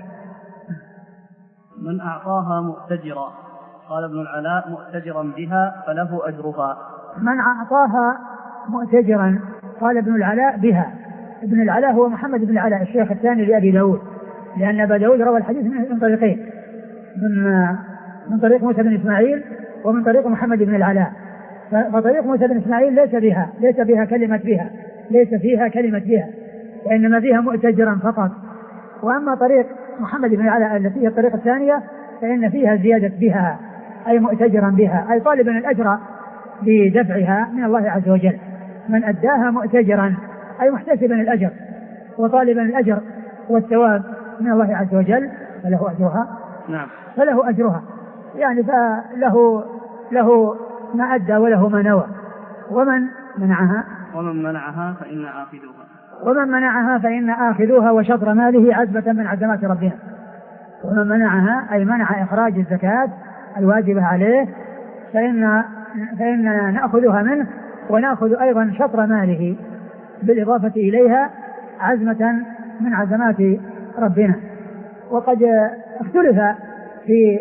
من أعطاها مؤتجرا، قال ابن العلاء مؤتجرا بها فله أجرها. من أعطاها مؤتجرا قال ابن العلاء بها، ابن العلاء هو محمد بن العلاء الشيخ الثاني لأبي داود، لأن أبا داود روى الحديث من طريقين، من من طريق موسى بن إسماعيل ومن طريق محمد بن العلاء، فطريق موسى بن إسماعيل ليس بها ليس بها كلمة بها ليس فيها كلمة بها وإنما فيها مؤتجرا فقط. وأما طريق محمد بن العلاء التي هي الطريقة الثانية فإن فيها زيادة بها أي مؤتجرا بها، أي طالبا الأجر بدفعها من الله عز وجل. من أداها مؤتجرا أي محتسبا الأجر وطالبا الأجر والثواب من الله عز وجل فله أجرها. نعم. فله أجرها يعني فله له ما أدى وله ما نوى. ومن منعها ومن منعها فإن آخذوها ومن منعها فإن آخذوها وشطر ماله عزبة من عزمات ربنا. ومن منعها أي منع إخراج الزكاة الواجبة عليه فإن فإننا نأخذها منه ونأخذ أيضا شطر ماله بالإضافة إليها عزمة من عزمات ربنا. وقد اختلف في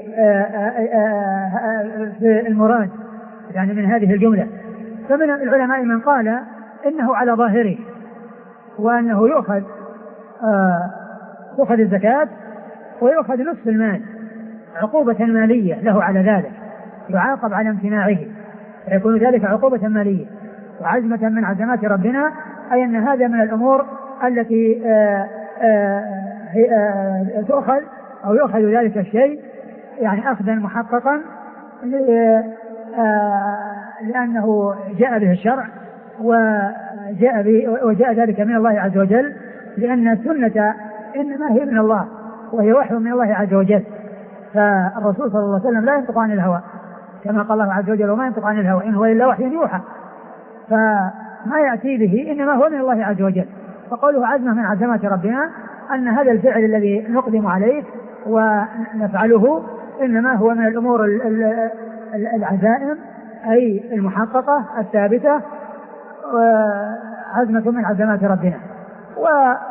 في المراد يعني من هذه الجملة، فمن العلماء من قال إنه على ظاهره وأنه يؤخذ تؤخذ الزكاة ويؤخذ نصف المال عقوبة مالية له على ذلك، يعاقب على امتناعه فيكون ذلك عقوبة مالية وعزمة من عزمات ربنا، أي أن هذا من الأمور التي آآ آآ تؤخذ أو يؤخذ ذلك الشيء يعني أخذا محققا لأنه جاء به الشرع وجاء, به وجاء ذلك من الله عز وجل، لأن السنة إنما هي من الله وهي وحي من الله عز وجل. فالرسول صلى الله عليه وسلم لا ينطق عن الهوى كما قال الله عز وجل وما ينطق عن الهوى إن هو إلا وحي يوحى، فما يأتي به إنما هو من الله عز وجل. فقوله عزمة من عزمات ربنا أن هذا الفعل الذي نقدم عليه ونفعله إنما هو من الأمور العزائم أي المحققة الثابتة وعزمة من عزمات ربنا.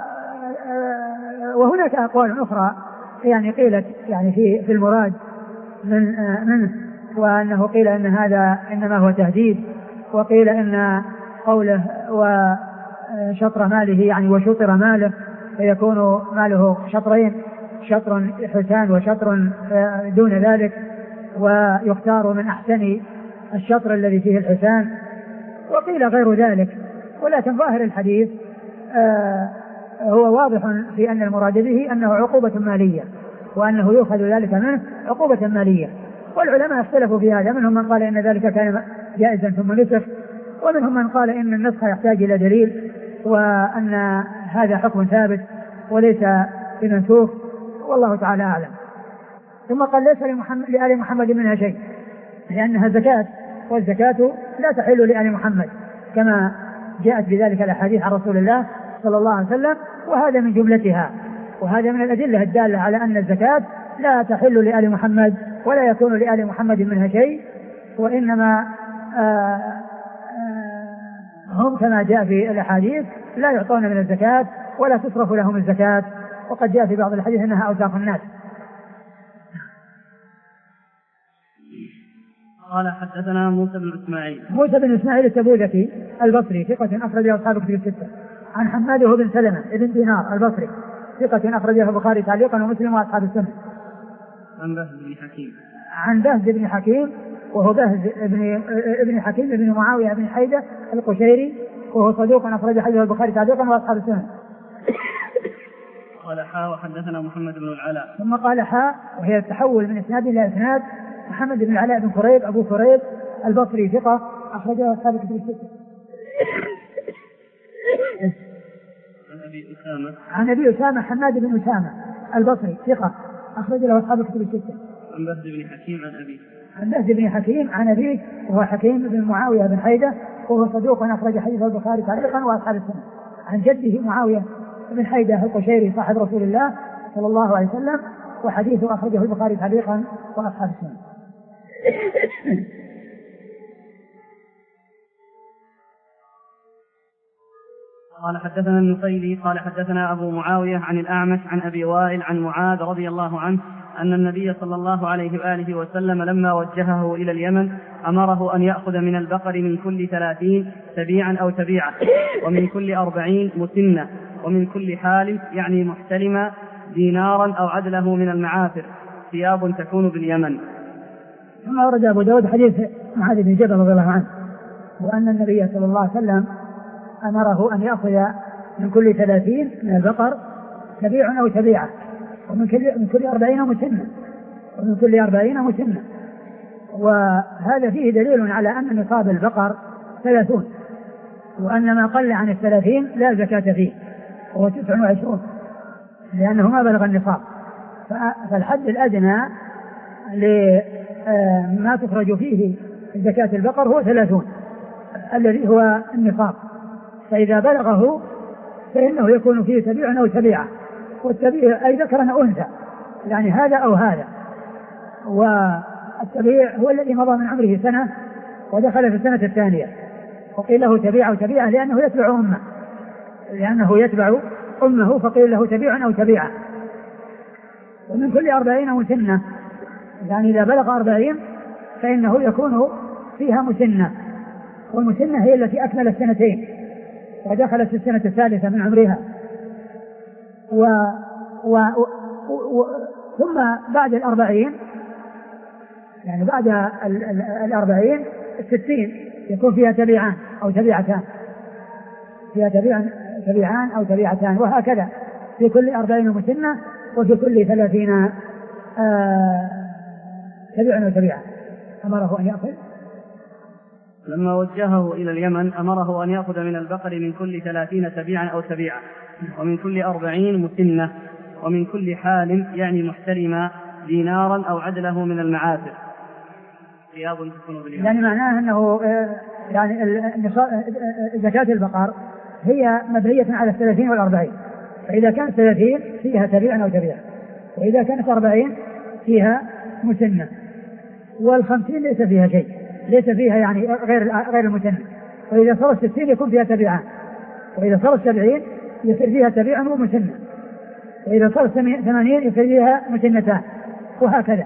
وهناك أقوال أخرى يعني قيلت يعني في في المراد من منه، وأنه قيل إن هذا إنما هو تهديد، وقيل إن قوله وشطر ماله يعني وشطر ماله فيكون ماله شطرين، شطر حسان وشطر دون ذلك، ويختار من أحسن الشطر الذي فيه الحسان، وقيل غير ذلك. ولكن ظاهر الحديث آه هو واضح في أن المراد به أنه عقوبة مالية، وأنه يؤخذ ذلك منه عقوبة مالية. والعلماء اختلفوا في هذا، منهم من قال إن ذلك كان جائزا ثم نسخ، ومنهم من قال إن النسخ يحتاج إلى دليل، وأن هذا حكم ثابت وليس بمنسوخ، والله تعالى أعلم. ثم قال ليس لمحمد لآل محمد منها شيء، لأنها زكاة، والزكاة لا تحل لآل محمد كما جاءت بذلك الأحاديث عن رسول الله صلى الله عليه وسلم، وهذا من جملتها، وهذا من الأدلة الدالة على أن الزكاة لا تحل لآل محمد ولا يكون لآل محمد منها شيء، وإنما آآ آآ هم كما جاء في الأحاديث لا يعطون من الزكاة ولا تصرف لهم الزكاة، وقد جاء في بعض الحديث أنها أوساخ الناس. قال حدثنا موسى بن إسماعيل موسى بن إسماعيل التبوذكي البصري ثقة أخرجه أصحاب كتب الستة. عن حماد بن سلمة بن دينار البصري ثقة أخرجه البخاري تعليقا ومسلم وأصحاب السنة. عن بهز بن حكيم عن بهز بن حكيم وهو بهز بن ابن حكيم بن معاوية بن حيدة القشيري، وهو صدوق أخرج حديثه البخاري تعليقا وأصحاب السنة. قال حاء وحدثنا محمد بن العلاء. ثم قال حاء وهي التحول من إسناد إلى إسناد. محمد بن العلاء بن كريب أبو كريب البصري ثقة أخرجه أصحاب كتب الستة. عن أبي أسامة عن أبي أسامة حماد بن أسامة البصري ثقة أخرج له أصحاب كتب الستة. عن بهز بن حكيم عن أبيه عن بهز بن حكيم عن أبيه وهو حكيم بن معاوية بن حيدة، وهو صدوق أخرج حديث البخاري تعليقا وأصحاب السنة. عن جده معاوية بن حيدة القشيري صاحب رسول الله صلى الله عليه وسلم، وحديثه أخرجه البخاري تعليقا وأصحاب السنة. قال حدثنا النصيري قال حدثنا أبو معاوية عن الأعمش عن أبي وائل عن معاذ رضي الله عنه أن النبي صلى الله عليه وآله وسلم لما وجهه إلى اليمن أمره أن يأخذ من البقر من كل ثلاثين تبيعا أو تبيعة، ومن كل أربعين مسنة، ومن كل حال يعني محتلما دينارا أو عدله من المعافر، ثياب تكون باليمن. ثم ورد أبو داود حديث معاذ بن جبل رضي الله عنه، وأن النبي صلى الله عليه وسلم أمره أن يأخذ من كل ثلاثين من البقر تبيع أو تبيعة، ومن كل من كل أربعين مسنة، ومن كل أربعين مسنة. وهذا فيه دليل على أن نصاب البقر ثلاثون، وأن ما قل عن الثلاثين لا زكاة فيه، وهو تسع وعشرون لأنه ما بلغ النصاب. فالحد الأدنى لما تخرج فيه زكاة البقر هو ثلاثون الذي هو النصاب، فإذا بلغه فإنه يكون فيه تبيع أو تبيعة، والتبيع أي ذكر أو أنثى، يعني هذا أو هذا. والتبيع هو الذي مضى من عمره سنة ودخل في السنة الثانية، وقيل له تبيع أو تبيعة لأنه يتبع أمه لأنه يتبع أمه فقيل له تبيع أو تبيعة. ومن كل أربعين مسنة، يعني إذا بلغ أربعين فإنه يكون فيها مسنة، والمسنة هي التي أكمل السنتين ودخلت في السنة الثالثة من عمرها. و... و... و... و... ثم بعد الأربعين، يعني بعد ال... ال... الأربعين الستين يكون فيها تبيعان أو تبيعتان، فيها تبيعان تبيعان أو تبيعتان، وهكذا في كل أربعين مسنة، وفي كل ثلاثين آه... تبيعا أو تبيعا. أمره أن يأخذ لما وجهه إلى اليمن أمره أن يأخذ من البقر من كل ثلاثين تبيعا أو تبيعا، ومن كل أربعين مسنة، ومن كل حال يعني محترما دينارا أو عدله من المعافر، ثياب تكون باليمن. يعني معناه أنه يعني زكاة البقر هي مبنية على الثلاثين والأربعين، فإذا كانت ثلاثين فيها تبيعا أو تبيعا، وإذا كانت أربعين فيها مسنة، والخمسين ليس فيها شيء، ليس فيها يعني غير غير المسنة. وإذا صارت ستين يكون فيها تبيعان، وإذا صارت سبعين يصير فيها تبيع ومسنة، وإذا صارت ثمانين يصير فيها مسنتان، وهكذا.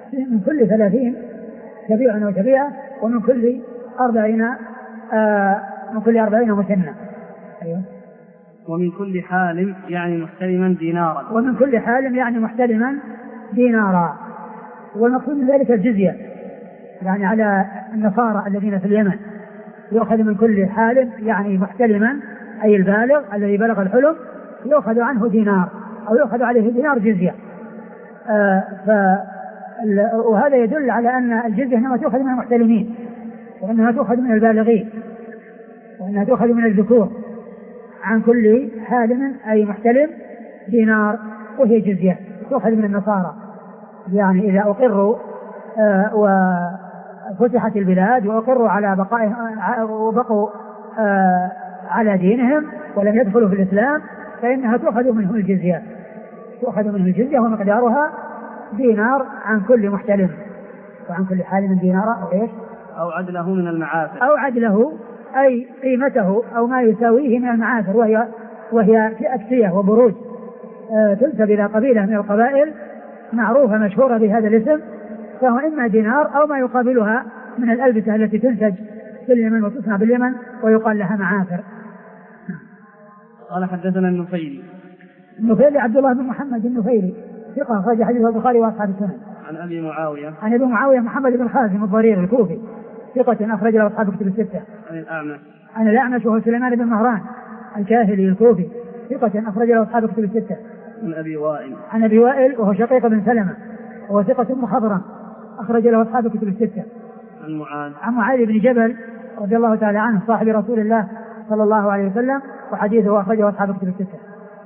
من كل ثلاثين شبيع أو شبيعة، ومن كل أربعين آه من كل أربعين مسنة. أيوه. ومن كل حال يعني محتلما دينارا. ومن كل حال يعني محتلما دينارا. والمقصود من ذلك الجزية، يعني على النصارى الذين في اليمن يؤخذ من كل حال يعني محتلما أي البالغ الذي بلغ الحلم يؤخذ عنه دينار أو يؤخذ عليه دينار جزية. آه ف وهذا يدل على أن الجزية إنما تؤخذ من المحتلمين، وأنها تؤخذ من البالغين، وأنها تؤخذ من الذكور عن كل حالم أي محتلم دينار، وهي جزية تؤخذ من النصارى. يعني إذا أقروا آه وفتحت البلاد وأقروا على بقائهم وبقوا آه على دينهم ولم يدخلوا في الإسلام فإنها تؤخذ منهم الجزية، تؤخذ منهم الجزية ومقدارها دينار عن كل محتلم، وعن كل حالم دينار أو إيش أو عدله من المعافر، أو عدله أي قيمته أو ما يساويه من المعافر، وهي وهي في أكسية وبروج آه تنسب إلى قبيلة من القبائل معروفة مشهورة بهذا الاسم، فهو إما دينار أو ما يقابلها من الألبسة التي تنتج في اليمن وتصنع باليمن ويقال لها معافر. قال حدثنا النفيلي. النفيلي عبد الله بن محمد النفيلي ثقة أخرج حديثه البخاري وأصحاب السنن. عن أبي معاوية. عن أبي معاوية محمد بن خازم الضرير الكوفي ثقة أخرج له أصحاب الكتب الستة. عن الأعمش. عن الأعمش وهو سليمان بن مهران الكاهلي الكوفي ثقة أخرج له أصحاب الكتب الستة. عن أبي وائل. عن أبي وائل وهو شقيق بن سلمة وهو ثقة مخضرم أخرج له أصحاب الكتب الستة. عن معاذ. عن معاذ بن جبل رضي الله تعالى عنه صاحب رسول الله صلى الله عليه وسلم وحديثه أخرجه أصحاب الكتب الستة.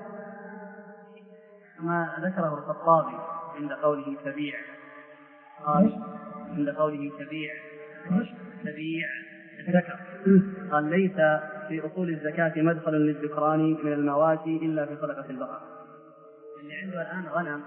ما ذكره الخطابي عند قوله تبيع، قال عند قوله تبيع تبيع الذكر، قال ليس في أصول الزكاة مدخل للذكران من المواشي إلا في صدقة البقر. اللي عنده الآن غنم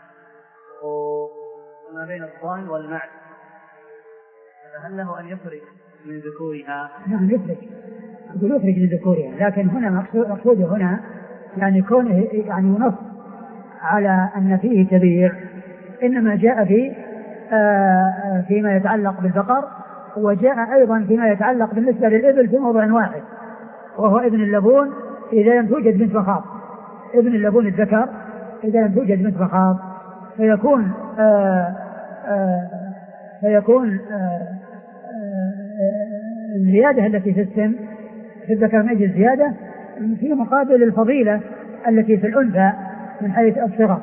وما بين الضان والمعز، فهل له أن يفرق من ذكورها؟ نعم يفرق، يقول يفرق من ذكورها، لكن هنا مقصوده هنا يعني كونه يعني ينص على أن فيه تبيع إنما جاء في آه فيما يتعلق بالبقر، وجاء أيضا فيما يتعلق بالنسبة للإبل في موضوع واحد، وهو ابن اللبون إذا لم توجد بنت مخاض، ابن اللبون الذكر إذا لم توجد بنت مخاض فيكون آه آه فيكون آه آه الزيادة التي في السن في الذكر نجي الزيادة في مقابل الفضيلة التي في الأنثى من حيث الصغر.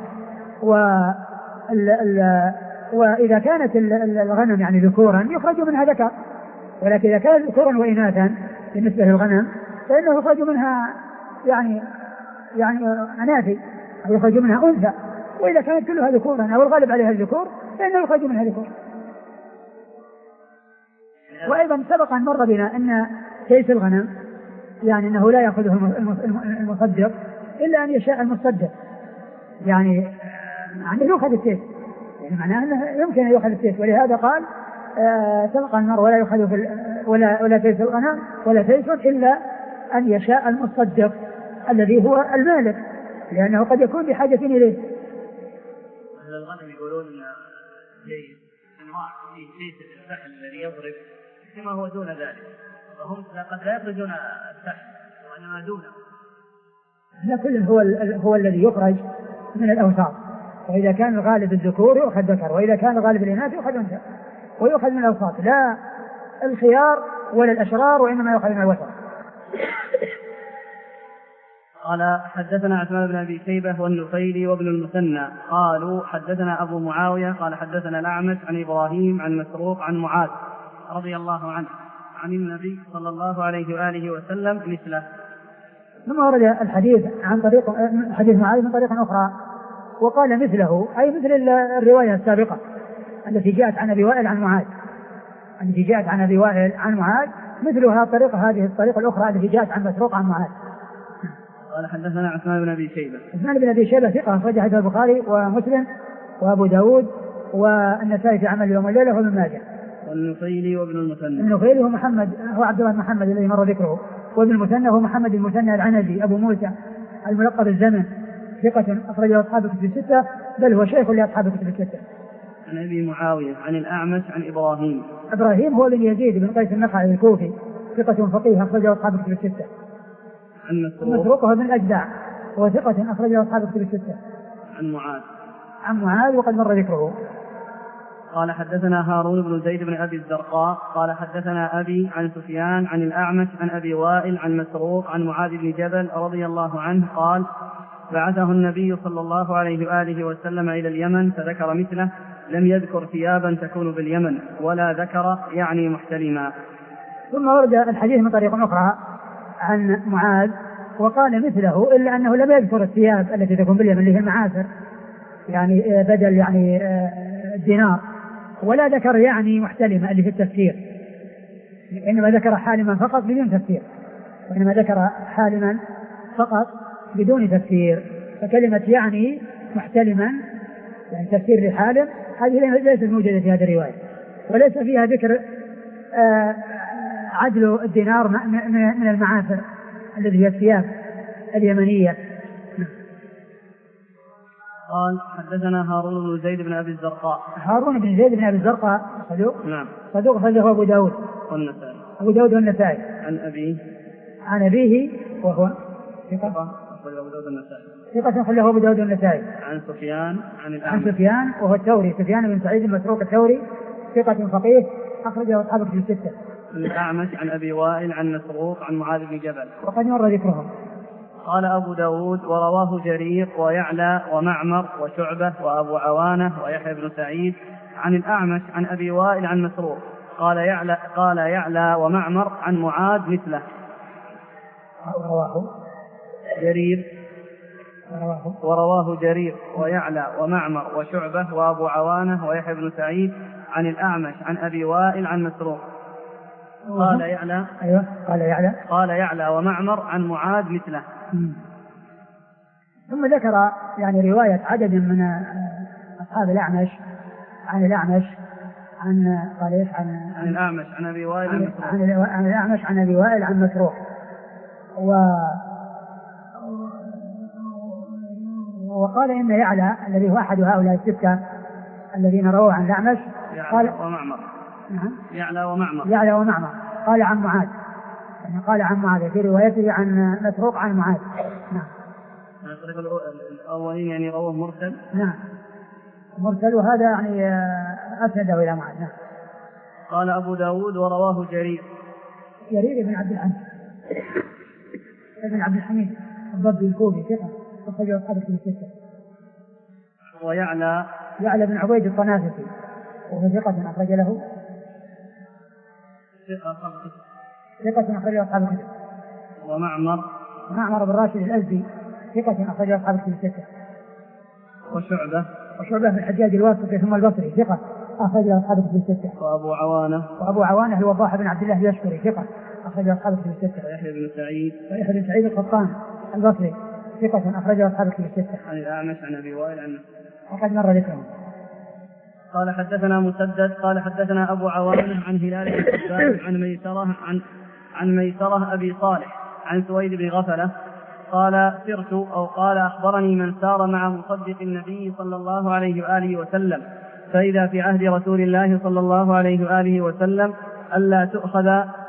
وإذا كانت الغنم يعني ذكورا يخرج منها ذكر، ولكن إذا كانت ذكورا وإناثا بالنسبة للغنم فإنه يخرج منها يعني يعني أناثي أو يخرج منها أنثى، وإذا كانت كلها ذكورا أو الغالب عليها الذكور فإنه يخرج منها ذكور. وأيضا سبق أن مر بنا أن كيس الغنم يعني أنه لا يأخذه المصدق إلا أن يشاء المصدق، يعني عنده يأخذ الكيس، يعني معناه أنه يمكن أن يأخذ الكيس، ولهذا قال آه سبق أن مر ولا يأخذ في ولا ولا كيس الغنم ولا كيس إلا أن يشاء المصدق الذي هو المالك، لأنه قد يكون بحاجة إليه. أهل الغنم يقولون كيس أنواع في كيس الفحل الذي يضرب كما هو دون ذلك، وهم قد لا يخرجون الفحل وإنما دونه. لا، كل هو هو الذي يخرج من الأوساط، وإذا كان الغالب الذكور يؤخذ ذكر، وإذا كان الغالب الإناث يؤخذ أنثى، ويؤخذ من الأوساط لا الخيار ولا الأشرار، وإنما يؤخذ من الوسط. قال حدثنا عثمان بن أبي شيبة والنفيلي وابن المثنى قالوا حدثنا أبو معاوية قال حدثنا الأعمش عن إبراهيم عن مسروق عن معاذ رضي الله عنه عن النبي صلى الله عليه وآله وسلم مثله. ثم ورد الحديث عن طريق حديث معاذ من طريق أخرى وقال مثله، أي مثل الرواية السابقة التي جاءت عن أبي وائل عن معاذ، التي جاءت عن أبي وائل عن معاذ مثلها طريقة هذه الطريقة الأخرى التي جاءت عن مسروق عن معاذ. قال حدثنا عثمان بن أبي شيبة. عثمان بن أبي شيبة ثقة أخرج حديث البخاري ومسلم وأبو داود والنسائي في عمل يوم الليلة وابن ماجه. والنفيلي وابن المثنى. النفيلي هو محمد هو عبد الله محمد الذي مر ذكره، وابن المثنى هو محمد المثنى العنزي أبو موسى الملقب الزمن ثقة أخرج أصحاب الكتب الستة، بل هو شيخ لأصحاب الكتب الستة. عن أبي معاوية عن الأعمش عن إبراهيم. إبراهيم هو بن يزيد بن قيس النخعي الكوفي ثقة فقيه أخرجه أصحاب الكتب الستة. عن مسروق. مسروق هو بن الأجدع هو ثقة أخرجه أصحاب الكتب الستة. عن معاذ. عن معاذ وقد مر ذكره. قال حدثنا هارون بن زيد بن أبي الزرقاء قال حدثنا أبي عن سفيان عن الأعمش عن أبي وائل عن مسروق عن معاذ بن جبل رضي الله عنه قال بعثه النبي صلى الله عليه وآله وسلم إلى اليمن فذكر مثله، لم يذكر ثيابا تكون باليمن ولا ذكر يعني محتلما. ثم ورد الحديث من طريق أخرى عن معاذ وقال مثله إلا أنه لم يذكر الثياب التي تكون باليمن اللي هي المعافر يعني بدل يعني الدينار، ولا ذكر يعني محتلمة اللي في التفسير، إنما ذكر حالما فقط بدون تفسير، وإنما ذكر حالما فقط بدون تفسير. فكلمة يعني محتلما يعني تفسير لحالم هذه ليست موجودة في هذه الرواية، وليس فيها ذكر آه عدل الدينار من المعافر الذي هي الثياب اليمنية. قال حدثنا هارون بن زيد بن أبي الزرقاء. هارون بن زيد بن أبي الزرقاء صدوق. نعم. صدوق أخرجه أبو داود والنسائي. أبو داود والنسائي. عن أبيه. عن أبيه وهو ثقة أخرجه أبو داود والنسائي. ثقة أخرجه أبو داود والنسائي. عن سفيان عن الأعمش. عن سفيان وهو الثوري سفيان بن سعيد المسروق الثوري ثقة فقيه أخرجه أصحاب الكتب الستة. عن الأعمش عن أبي وائل عن مسروق عن معاذ بن جبل وقد مر ذكرهم. قال أبو داود ورواه جرير ويعلى ومعمر وشعبة وأبو عوانة ويحيى بن سعيد عن الأعمش عن أبي وائل عن مسروق قال يعلى, قال يعلى ومعمر عن معاذ مثله. ورواه جرير ورواه, ورواه جرير ويعلى ومعمر وشعبة وأبو عوانة ويحيى بن سعيد عن الأعمش عن أبي وائل عن مسروق قال يعلى أيوة قال يعلى قال يعلى ومعمر عن معاذ مثله. ثم ذكر يعني رواية عدد من أصحاب الأعمش عن الأعمش عن قال إيش عن عن الأعمش عن أبي وائل عن مسروق عن, عن الأعمش عن أبي وائل عن مسروق و وقال إن يعلى الذي هو أحد هؤلاء الستة الذين رووا عن الأعمش قال ومعمر. نعم. يعلى ومعمر يعلى ومعمر قال عن معاذ يعني قال عن معاذ في روايته عن مسروق عن معاذ. نعم. الأولين يعني رواه مرسل. نعم مرسل وهذا يعني أسنده إلى معاذ. نعم. قال أبو داود ورواه جرير جرير بن عبد الحميد ابن عبد الحميد الضبي الكوفي ثقة أخرجه أصحاب الكتب الستة. ويعلى يعلى بن عبيد الطنافسي وهو ثقة أخرج له ثقة أخرجه أصحاب الكتب. ومعمر معمر بن راشد الأزدي ثقة أخرجه أصحاب الكتب الستة. وشعبة وشعبة بن الحجاج الواسطي ثم البصري ثقة أخرجه أصحاب الكتب الستة. وأبو عوانة وأبو عوانة هو الوضاح بن عبد الله اليشكري ثقة أخرجه أصحاب الكتب الستة. ويحيى بن سعيد ويحيى بن سعيد القطان البصري ثقة أخرجه أصحاب الكتب الستة. عن الأعمش عن أبي وائل عن وقد مر ذكرهم. قال حدثنا مسدد قال حدثنا أبو عوانة عن هلال بن حبان عن ميسرة عن عن ميسرة أبي صالح عن سويد بن غفلة قال سرت أو قال أخبرني من سار مع مصدق النبي صلى الله عليه وآله وسلم فإذا في عهد رسول الله صلى الله عليه وآله وسلم ألا تؤخذ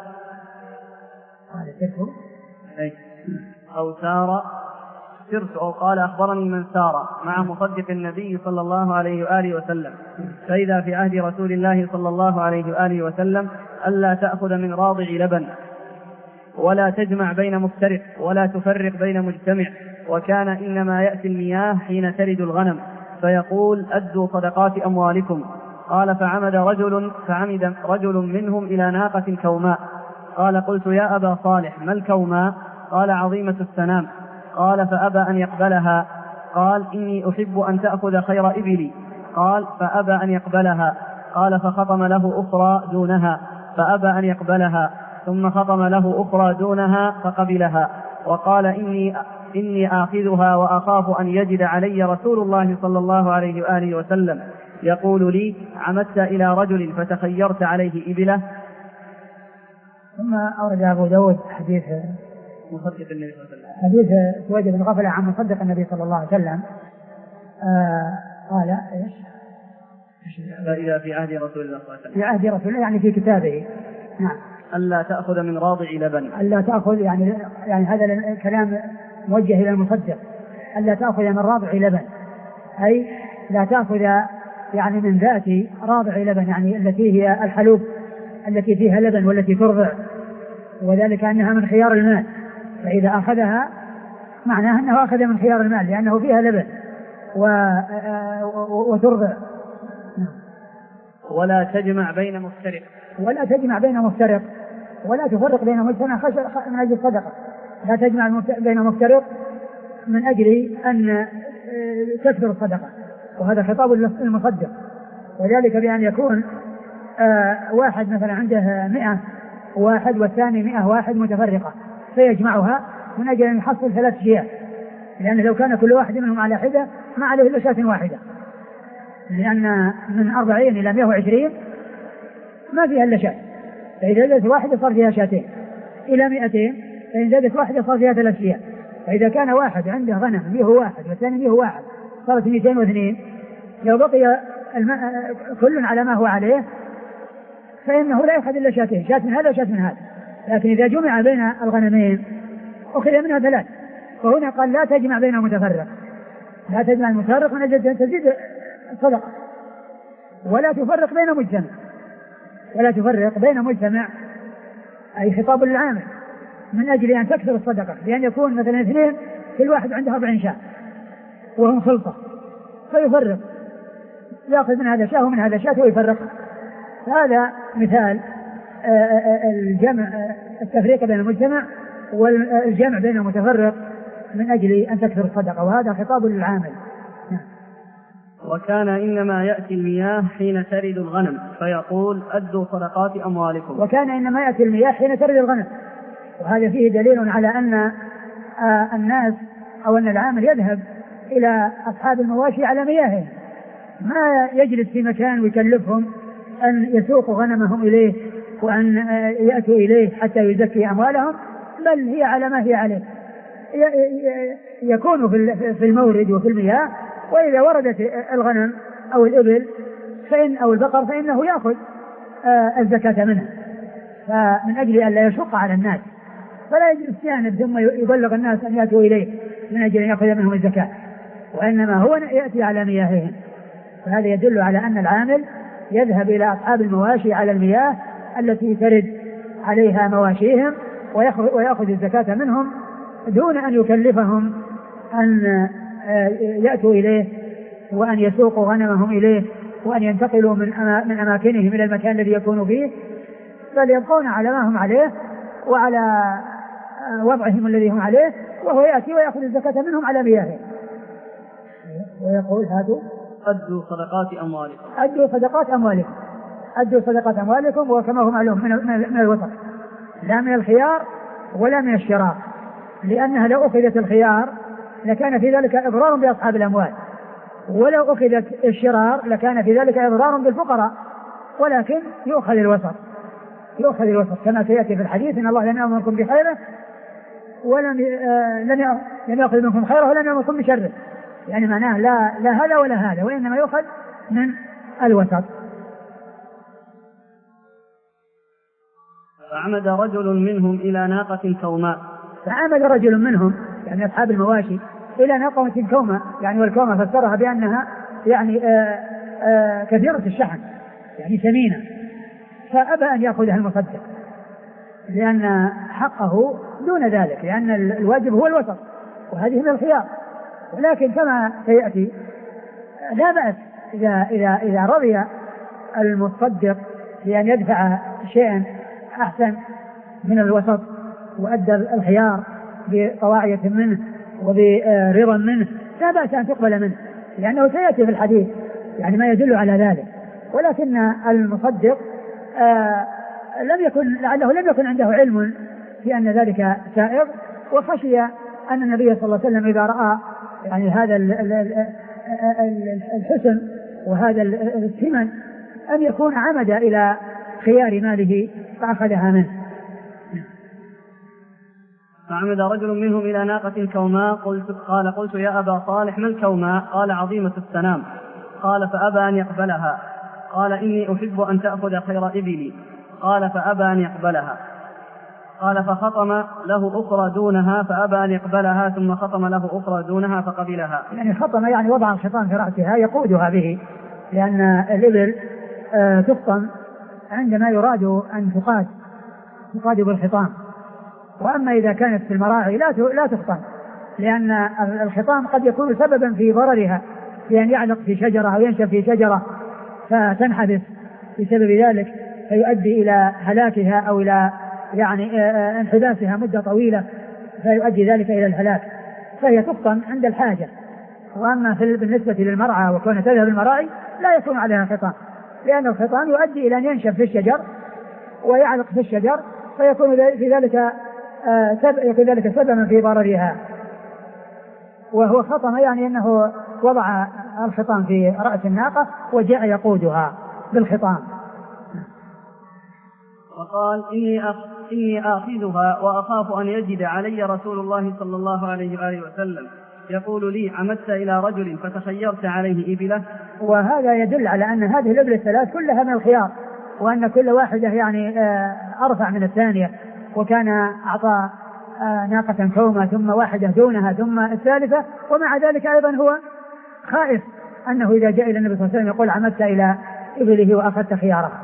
أو سار سرت أو قال أخبرني من سار مع مصدق النبي صلى الله عليه وآله وسلم فإذا في عهد رسول الله صلى الله عليه وآله وسلم ألا تأخذ من راضع لبن ولا تجمع بين مفترق ولا تفرق بين مجتمع وكان إنما يأتي المياه حين ترد الغنم فيقول أدوا صدقات أموالكم. قال فعمد رجل فعمد رجل منهم إلى ناقة كوماء قال قلت يا أبا صالح ما الكوماء؟ قال عظيمة السنام. قال فأبى أن يقبلها. قال إني أحب أن تأخذ خير إبلي. قال فأبى أن يقبلها. قال فخطم له أخرى دونها فأبى أن يقبلها ثم خطم له أخرى دونها فقبلها وقال إني, إني آخذها وأخاف أن يجد علي رسول الله صلى الله عليه وآله وسلم يقول لي عمدت إلى رجل فتخيرت عليه إبله. ثم أورد أبو داود حديث مصدق النبي صلى الله عليه وسلم حديث سويد بن غفلة عن مصدق النبي صلى الله عليه وسلم. آه قال إيش فإذا في عهد رسول الله صلى الله عليه وسلم. في عهد رسول الله يعني في كتابه. نعم. ألا تأخذ من راضع لبن. ألا تأخذ يعني يعني هذا الكلام موجه إلى المصدق. ألا تأخذ من راضع لبن، أي لا تأخذ يعني من ذات راضع لبن، يعني التي هي الحلوب التي فيها لبن والتي ترضع، وذلك أنها من خيار المال، فإذا أخذها معناه أنه أخذ من خيار المال لأنه فيها لبن وترضع. ولا تجمع بين مفترق. ولا تجمع بين مفترق ولا تفرق بين مجتمع من أجل الصدقة. لا تجمع بين مفترق من أجل أن تكثر الصدقة، وهذا خطاب المصدق، وذلك بأن يكون واحد مثلا عنده مئة واحد والثاني مئة واحد متفرقة فيجمعها من أجل أن يحصل ثلاث شياه، لأن لو كان كل واحد منهم على حدة ما عليه إلا شاة واحدة، لأن من أربعين إلى مئة وعشرين ما فيها إلا شاة، فإذا زادت واحدة صار فيها شاتين، إلى مئتين فإن زادت واحدة صار فيها ثلاث شياه. فإذا كان واحد عنده غنم مئة واحد والثاني مئة واحد صارت مئتين واثنين، لو بقي الماء كل على ما هو عليه فإنه لا يأخذ إلا شاتين، شات من هذا وشات من هذا. لكن إذا جمع بين الغنمين أخذ منها ثلاث، فهنا قال لا تجمع بين المتفرق، لا تجمع المتفرق من أجل أن تزيد الصدقة، ولا تفرق بين مجتمع، ولا تفرق بين مجتمع أي خطاب للعامل من أجل أن تكثر الصدقة، لأن يكون مثلا اثنين كل واحد عنده أربعين شاة وهم خلطة فيفرق، يأخذ من هذا شاة ومن هذا شاة ويفرق. هذا مثال الجمع التفريق بين المجتمع والجمع بين المتفرق من أجل أن تكثر الصدقة، وهذا خطاب للعامل. وكان إنما يأتي المياه حين ترد الغنم فيقول أدوا صدقات أموالكم. وكان إنما يأتي المياه حين ترد الغنم، وهذا فيه دليل على أن الناس أو أن العامل يذهب إلى أصحاب المواشي على مياههم، ما يجلس في مكان ويكلفهم أن يسوقوا غنمهم إليه وأن يأتوا إليه حتى يزكي أموالهم، بل هي على ما هي عليه، يكون في المورد وفي المياه، وإذا وردت الغنم أو الإبل فإن أو البقر فإنه يأخذ الزكاة منها، فمن أجل أن لا يشق على الناس فلا يجلس جانب ثم يبلغ الناس أن يأتوا إليه من أجل أن يأخذ منهم الزكاة، وإنما هو يأتي على مياههم. فهذا يدل على أن العامل يذهب إلى أصحاب المواشي على المياه التي ترد عليها مواشيهم ويأخذ الزكاة منهم دون أن يكلفهم أن يأتوا إليه وأن يسوقوا غنمهم إليه وأن ينتقلوا من من أماكنهم إلى المكان الذي يكونوا فيه، بل يبقون على ما هم عليه وعلى وضعهم الذي هم عليه، وهو يأتي ويأخذ الزكاة منهم على مياههم. ويقول هاتوا أدوا صدقات أموالكم. أدوا صدقات أموالكم أدوا صدقات أموالكم وكما هو معلوم من, من الوسط، لا من الخيار ولا من الشراء، لأنها لو أخذت الخيار لكان في ذلك إضرار بأصحاب الأموال، ولو أخذت الشرار لكان في ذلك إضرار بالفقراء، ولكن يؤخذ الوسط يؤخذ الوسط كما سيأتي في الحديث إن الله لم يأمركم بخيره ولم لم لم يأخذ منكم خيره ولم يأمركم بشره، يعني معناه لا لا هذا ولا هذا، وإنما يؤخذ من الوسط. فعمد رجل منهم إلى ناقة كوماء فعمد رجل منهم يعني أصحاب المواشي إلى ناقة كوماء، يعني والكوماء فسرها بأنها يعني آآ آآ كثيرة الشحم يعني ثمينة، فأبى أن يأخذها المصدق لأن حقه دون ذلك، لأن الواجب هو الوسط وهذه من الخيار، ولكن كما سيأتي لا بأس إذا, إذا, إذا رضي المصدق بأن يدفع شيئا أحسن من الوسط وأدى الخيار بطواعية منه وبرضا منه لا بأس أن تقبل منه، لأنه سيأتي في الحديث يعني ما يدل على ذلك، ولكن المصدق آه لم يكن لعله لم يكن عنده علم في أن ذلك سائغ، وخشي أن النبي صلى الله عليه وسلم إذا رأى يعني هذا الحسن وهذا الثمن أن يكون عمد إلى خيار ماله فأخذها منه. فعمد رجل منهم إلى ناقة كوماء قلت قال قلت يا أبا صالح ما الكوماء؟ قال عظيمة السنام. قال فأبى أن يقبلها قال إني أحب أن تأخذ خير إبلي. قال فأبى أن يقبلها. قال فخطم له أخرى دونها فأبى أن يقبلها ثم خطم له أخرى دونها فقبلها. يعني خطم يعني وضع الخطام في رأسها يقودها به، لأن الإبل آه تخطم عندما يراد أن تقاد تقاد بالخطام. وأما إذا كانت في المراعي لا لا تخطم، لأن الخطام قد يكون سببا في ضررها، لأن يعلق في شجرة أو ينشف في شجرة فتنحبس بسبب ذلك فيؤدي إلى هلاكها أو إلى يعني انحباسها مدة طويلة فيؤدي ذلك إلى الهلاك، فهي تخطم عند الحاجة. وأما بالنسبة للمرعى وكون تذهب المراعي لا يكون عليها خطام، لأن الخطام يؤدي إلى أن ينشف في الشجر ويعلق في الشجر فيكون في ذلك يكون ذلك سببا في ضررها. وهو خطم يعني أنه وضع الخطام في رأس الناقة وجاء يقودها بالخطام. وقال إني إني آخذها وأخاف أن يجد علي رسول الله صلى الله عليه وآله وسلم يقول لي عمدت إلى رجل فتخيرت عليه إبله. وهذا يدل على أن هذه الإبل الثلاث كلها من الخيار، وأن كل واحدة يعني أرفع من الثانية، وكان أعطى ناقة كومة ثم واحدة دونها ثم الثالثة، ومع ذلك أيضا هو خائف أنه إذا جاء إلى النبي صلى الله عليه وسلم يقول عمدت إلى إبله وأخذت خياره.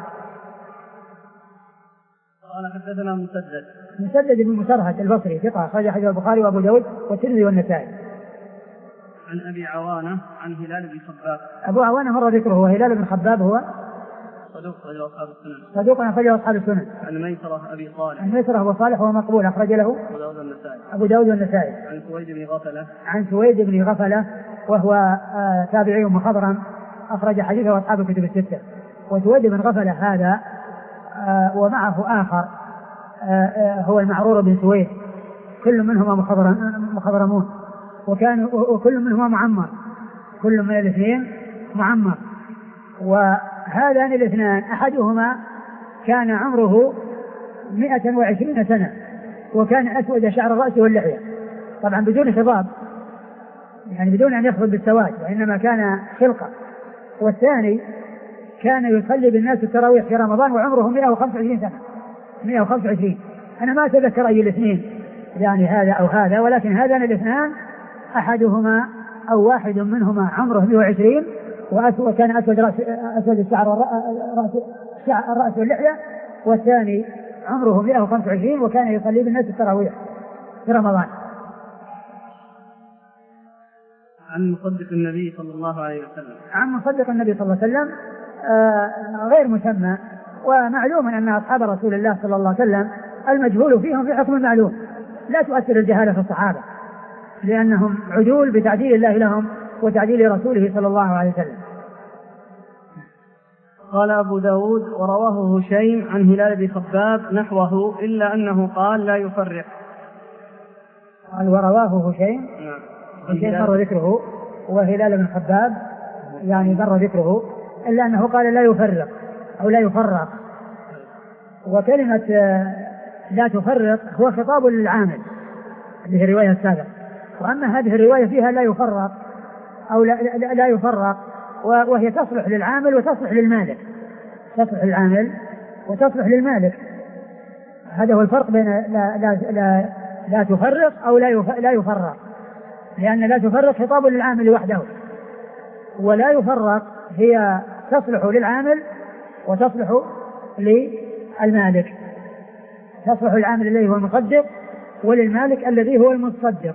قال حدثنا مسدد مسدد بن مسرهد البصري ثقة أخرج حديث البخاري وأبو داود والترمذي والنسائي. عن أبي عوانة عن هلال بن خباب. أبو عوانة مر ذكره، وهلال بن خباب هو صدوق أخرج أصحاب السنن. صدوق أخرج أصحاب السنن. عن ميسرة أبي صالح. عن ميسرة أبو صالح وهو مقبول أخرج له أبو داود والنسائي. أبو داود والنسائي. عن سويد بن غفلة. عن سويد بن غفلة وهو آه تابعي مخضرم أخرج حديثه أصحاب الكتب الستة. وسويد بن غفلة هذا آه ومعه آخر آه آه هو المعرور بن سويد، كل منهما مخضرمون، وكان وكل منهما معمر، كل من الاثنين معمر. وهذان الاثنان أحدهما كان عمره مئة وعشرين سنة وكان أسود شعر الرأس واللحية، طبعا بدون خضاب، يعني بدون أن يخضب بالسواد، وإنما كان خلقة. والثاني كان يصلي بالناس التراويح في رمضان وعمره مئة وخمسة وعشرين سنة مئة وخمسة وعشرين. أنا ما أتذكر أي الاثنين يعني هذا أو هذا، ولكن هذان الاثنان أحدهما أو واحد منهما عمره مئة وعشرين وكان أسود رأس أسود الشعر والرأس الرأس واللحية، والثاني عمره مئة وخمسة وعشرين وكان يصلي بالناس التراويح في رمضان. عن مصدق النبي صلى الله عليه وسلم. عن مصدق النبي صلى الله عليه وسلم آه غير مسمى، ومعلوم أن أصحاب رسول الله صلى الله عليه وسلم المجهول فيهم في حكم المعلوم، لا تؤثر الجهالة في الصحابة لأنهم عدول بتعديل الله لهم وتعديل رسوله صلى الله عليه وسلم. قال أبو داود ورواه هشيم عن هلال بن خباب نحوه إلا أنه قال لا يفرق. قال ورواه هشيم هشيم مر ذكره، وهلال بن خباب يعني مر ذكره إلا أنه قال لا يفرق أو لا يفرق. وكلمة لا تفرق هو خطاب للعامل هذه الرواية السابقة، وأما هذه الرواية فيها لا يفرق أو لا, لا, لا يفرق، وهي تصلح للعامل وتصلح للمالك، تصلح للعامل وتصلح للمالك. هذا هو الفرق بين لا, لا, لا, لا تفرق أو لا, لا يفرق، لأن لا تفرق خطاب للعامل وحده، ولا يفرق هي تصلح للعامل وتصلح للمالك، تصلح العامل الذي هو المصدق وللمالك الذي هو المصدق.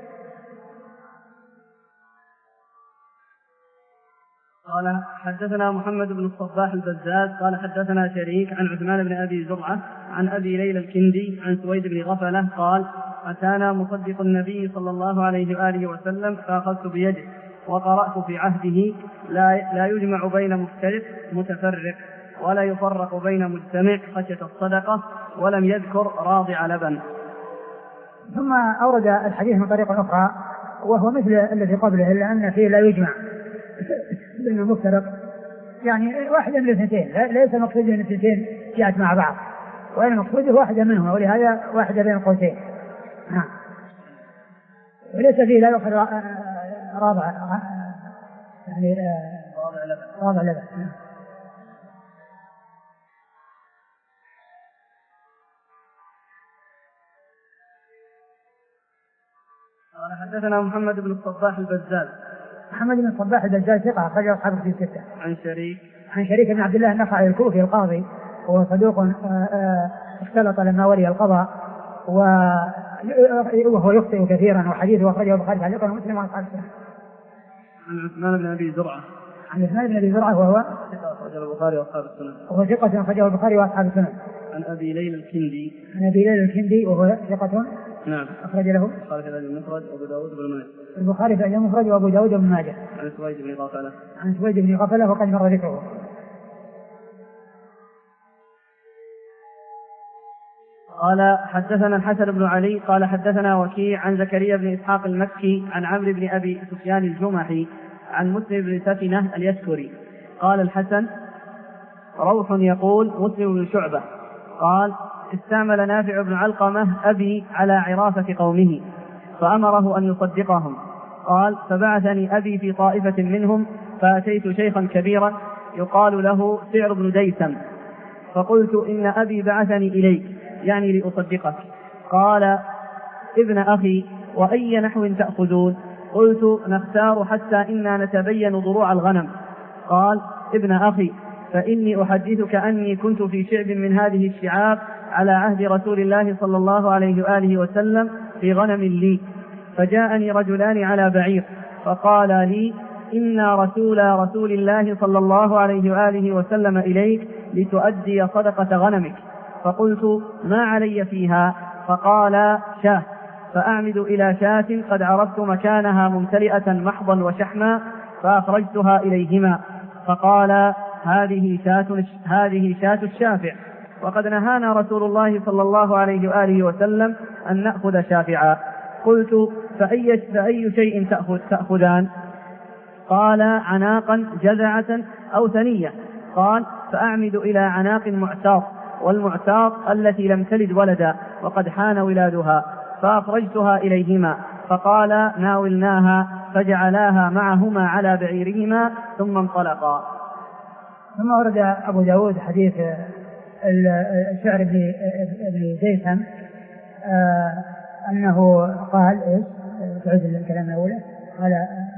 قال حدثنا محمد بن الصباح البزاز قال حدثنا شريك عن عثمان بن أبي زرعة عن أبي ليلى الكندي عن سويد بن غفلة قال أتانا مصدق النبي صلى الله عليه وآله وسلم فأخذت بيده وقرأت في عهده لا, لا يجمع بين مفترق متفرق ولا يفرق بين مجتمع خشية الصدقة، ولم يذكر راضع لبن. ثم أورد الحديث من طريقة أخرى وهو مثل الذي قبله، إلا أن فيه لا يجمع بين المفترق، يعني واحدة من الاثنتين، ليس مقصود من الاثنتين جاءت مع بعض، وإن مقصوده واحدة منهما، ولهذا واحدة بين القوسين. نعم. وليس فيه لا يؤخذ راضع يعني راضع لبن. حدثنا محمد بن الصباح البزاز. محمد بن الصباح البزاز ثقة أخرجه أصحاب الكتب الستة. عن شريك عن شريك بن عبد الله النخعي الكوفي القاضي، وهو صدوق اختلط لما ولي القضاء وهو يخطئ كثيرا، وحديثه أخرجه البخاري تعليقا ومسلم وأصحاب السنة. عن عثمان بن أبي زرعة. عن عثمان بن أبي زرعة وهو ثقة أخرجه البخاري وأصحاب السنة. وهو ثقة أخرجه البخاري وأصحاب السنة. عن أبي ليلى الكندي. عن أبي ليلى الكندي وهو ثقة. نعم. أخرج له البخاري في المفرد وأبو داود بن ماجه. البخاري في المفرد وأبو داود بن ماجه. عن سويد بن غفلة. عن سويد بن غفلة وقد مر ذكره. قال حدثنا الحسن بن علي قال حدثنا وكيع عن زكريا بن إسحاق المكي عن عمرو بن أبي سفيان الجمحي عن مسلم بن سفنة اليشكري قال الحسن روح يقول مسلم بن شعبة قال استعمل نافع بن علقمة أبي على عرافة قومه فأمره أن يصدقهم. قال فبعثني أبي في طائفة منهم فأتيت شيخا كبيرا يقال له سعر بن ديسم فقلت إن أبي بعثني إليك يعني لأصدقك. قال ابن أخي وأي نحو تأخذون؟ قلت نختار حتى إنا نتبين ضروع الغنم. قال ابن أخي فإني أحدثك أني كنت في شعب من هذه الشعاب على عهد رسول الله صلى الله عليه وآله وسلم في غنم لي، فجاءني رجلان على بعير فقال لي إنا رسول رسول الله صلى الله عليه وآله وسلم إليك لتؤدي صدقة غنمك. فقلت ما علي فيها؟ فقال شاة، فأعمد إلى شاة قد عرفت مكانها ممتلئة محضا وشحما فأخرجتها إليهما. فقال هذه شاة هذه شاة الشافع، وقد نهانا رسول الله صلى الله عليه وآله وسلم أن نأخذ شافعا. قلت فأي, فأي شيء تأخذ تأخذان؟ قال عناقا جذعة أو ثنية. قال فأعمد إلى عناق معتاق، والمعتاق التي لم تلد ولدا وقد حان ولادها، فأخرجتها إليهما. فقال ناولناها، فجعلاها معهما على بعيرهما ثم انطلقا. ثم ورد أبو داود حديث الشعر بن ديسم آه أنه قال إيش تعود الكلام الأولى قال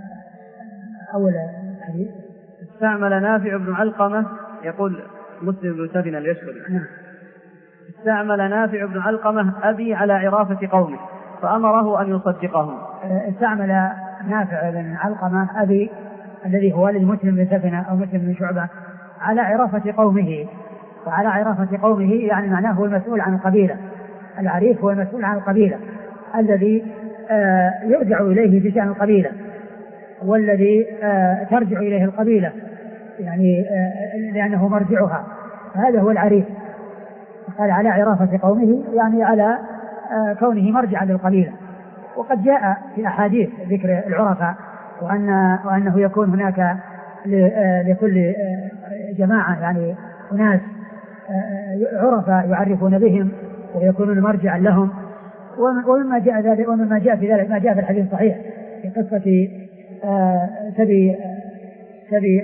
أول حديث استعمل نافع بن علقمة يقول مسلم بن سفنة اليشكري استعمل نافع بن علقمة أبي على عرافة قومه فأمره أن يصدقهم. استعمل نافع بن علقمة أبي الذي هو والد مسلم بن سفنة أو مسلم بن شعبة على عرافة قومه، وعلى عرافة قومه يعني معناه هو المسؤول عن القبيلة. العريف هو المسؤول عن القبيلة الذي آه يرجع إليه في شأن القبيلة، والذي آه ترجع إليه القبيلة يعني آه لأنه مرجعها، هذا هو العريف. قال على عرافة قومه يعني على آه كونه مرجعا للقبيلة. وقد جاء في أحاديث ذكر العرفاء وأن وأنه يكون هناك لكل جماعة يعني أناس عرفاء يعرفون بهم ويكونون مرجعا لهم. ومما جاء ذلك ومما جاء في ذلك ما جاء في الحديث الصحيح في قصة سبي سبي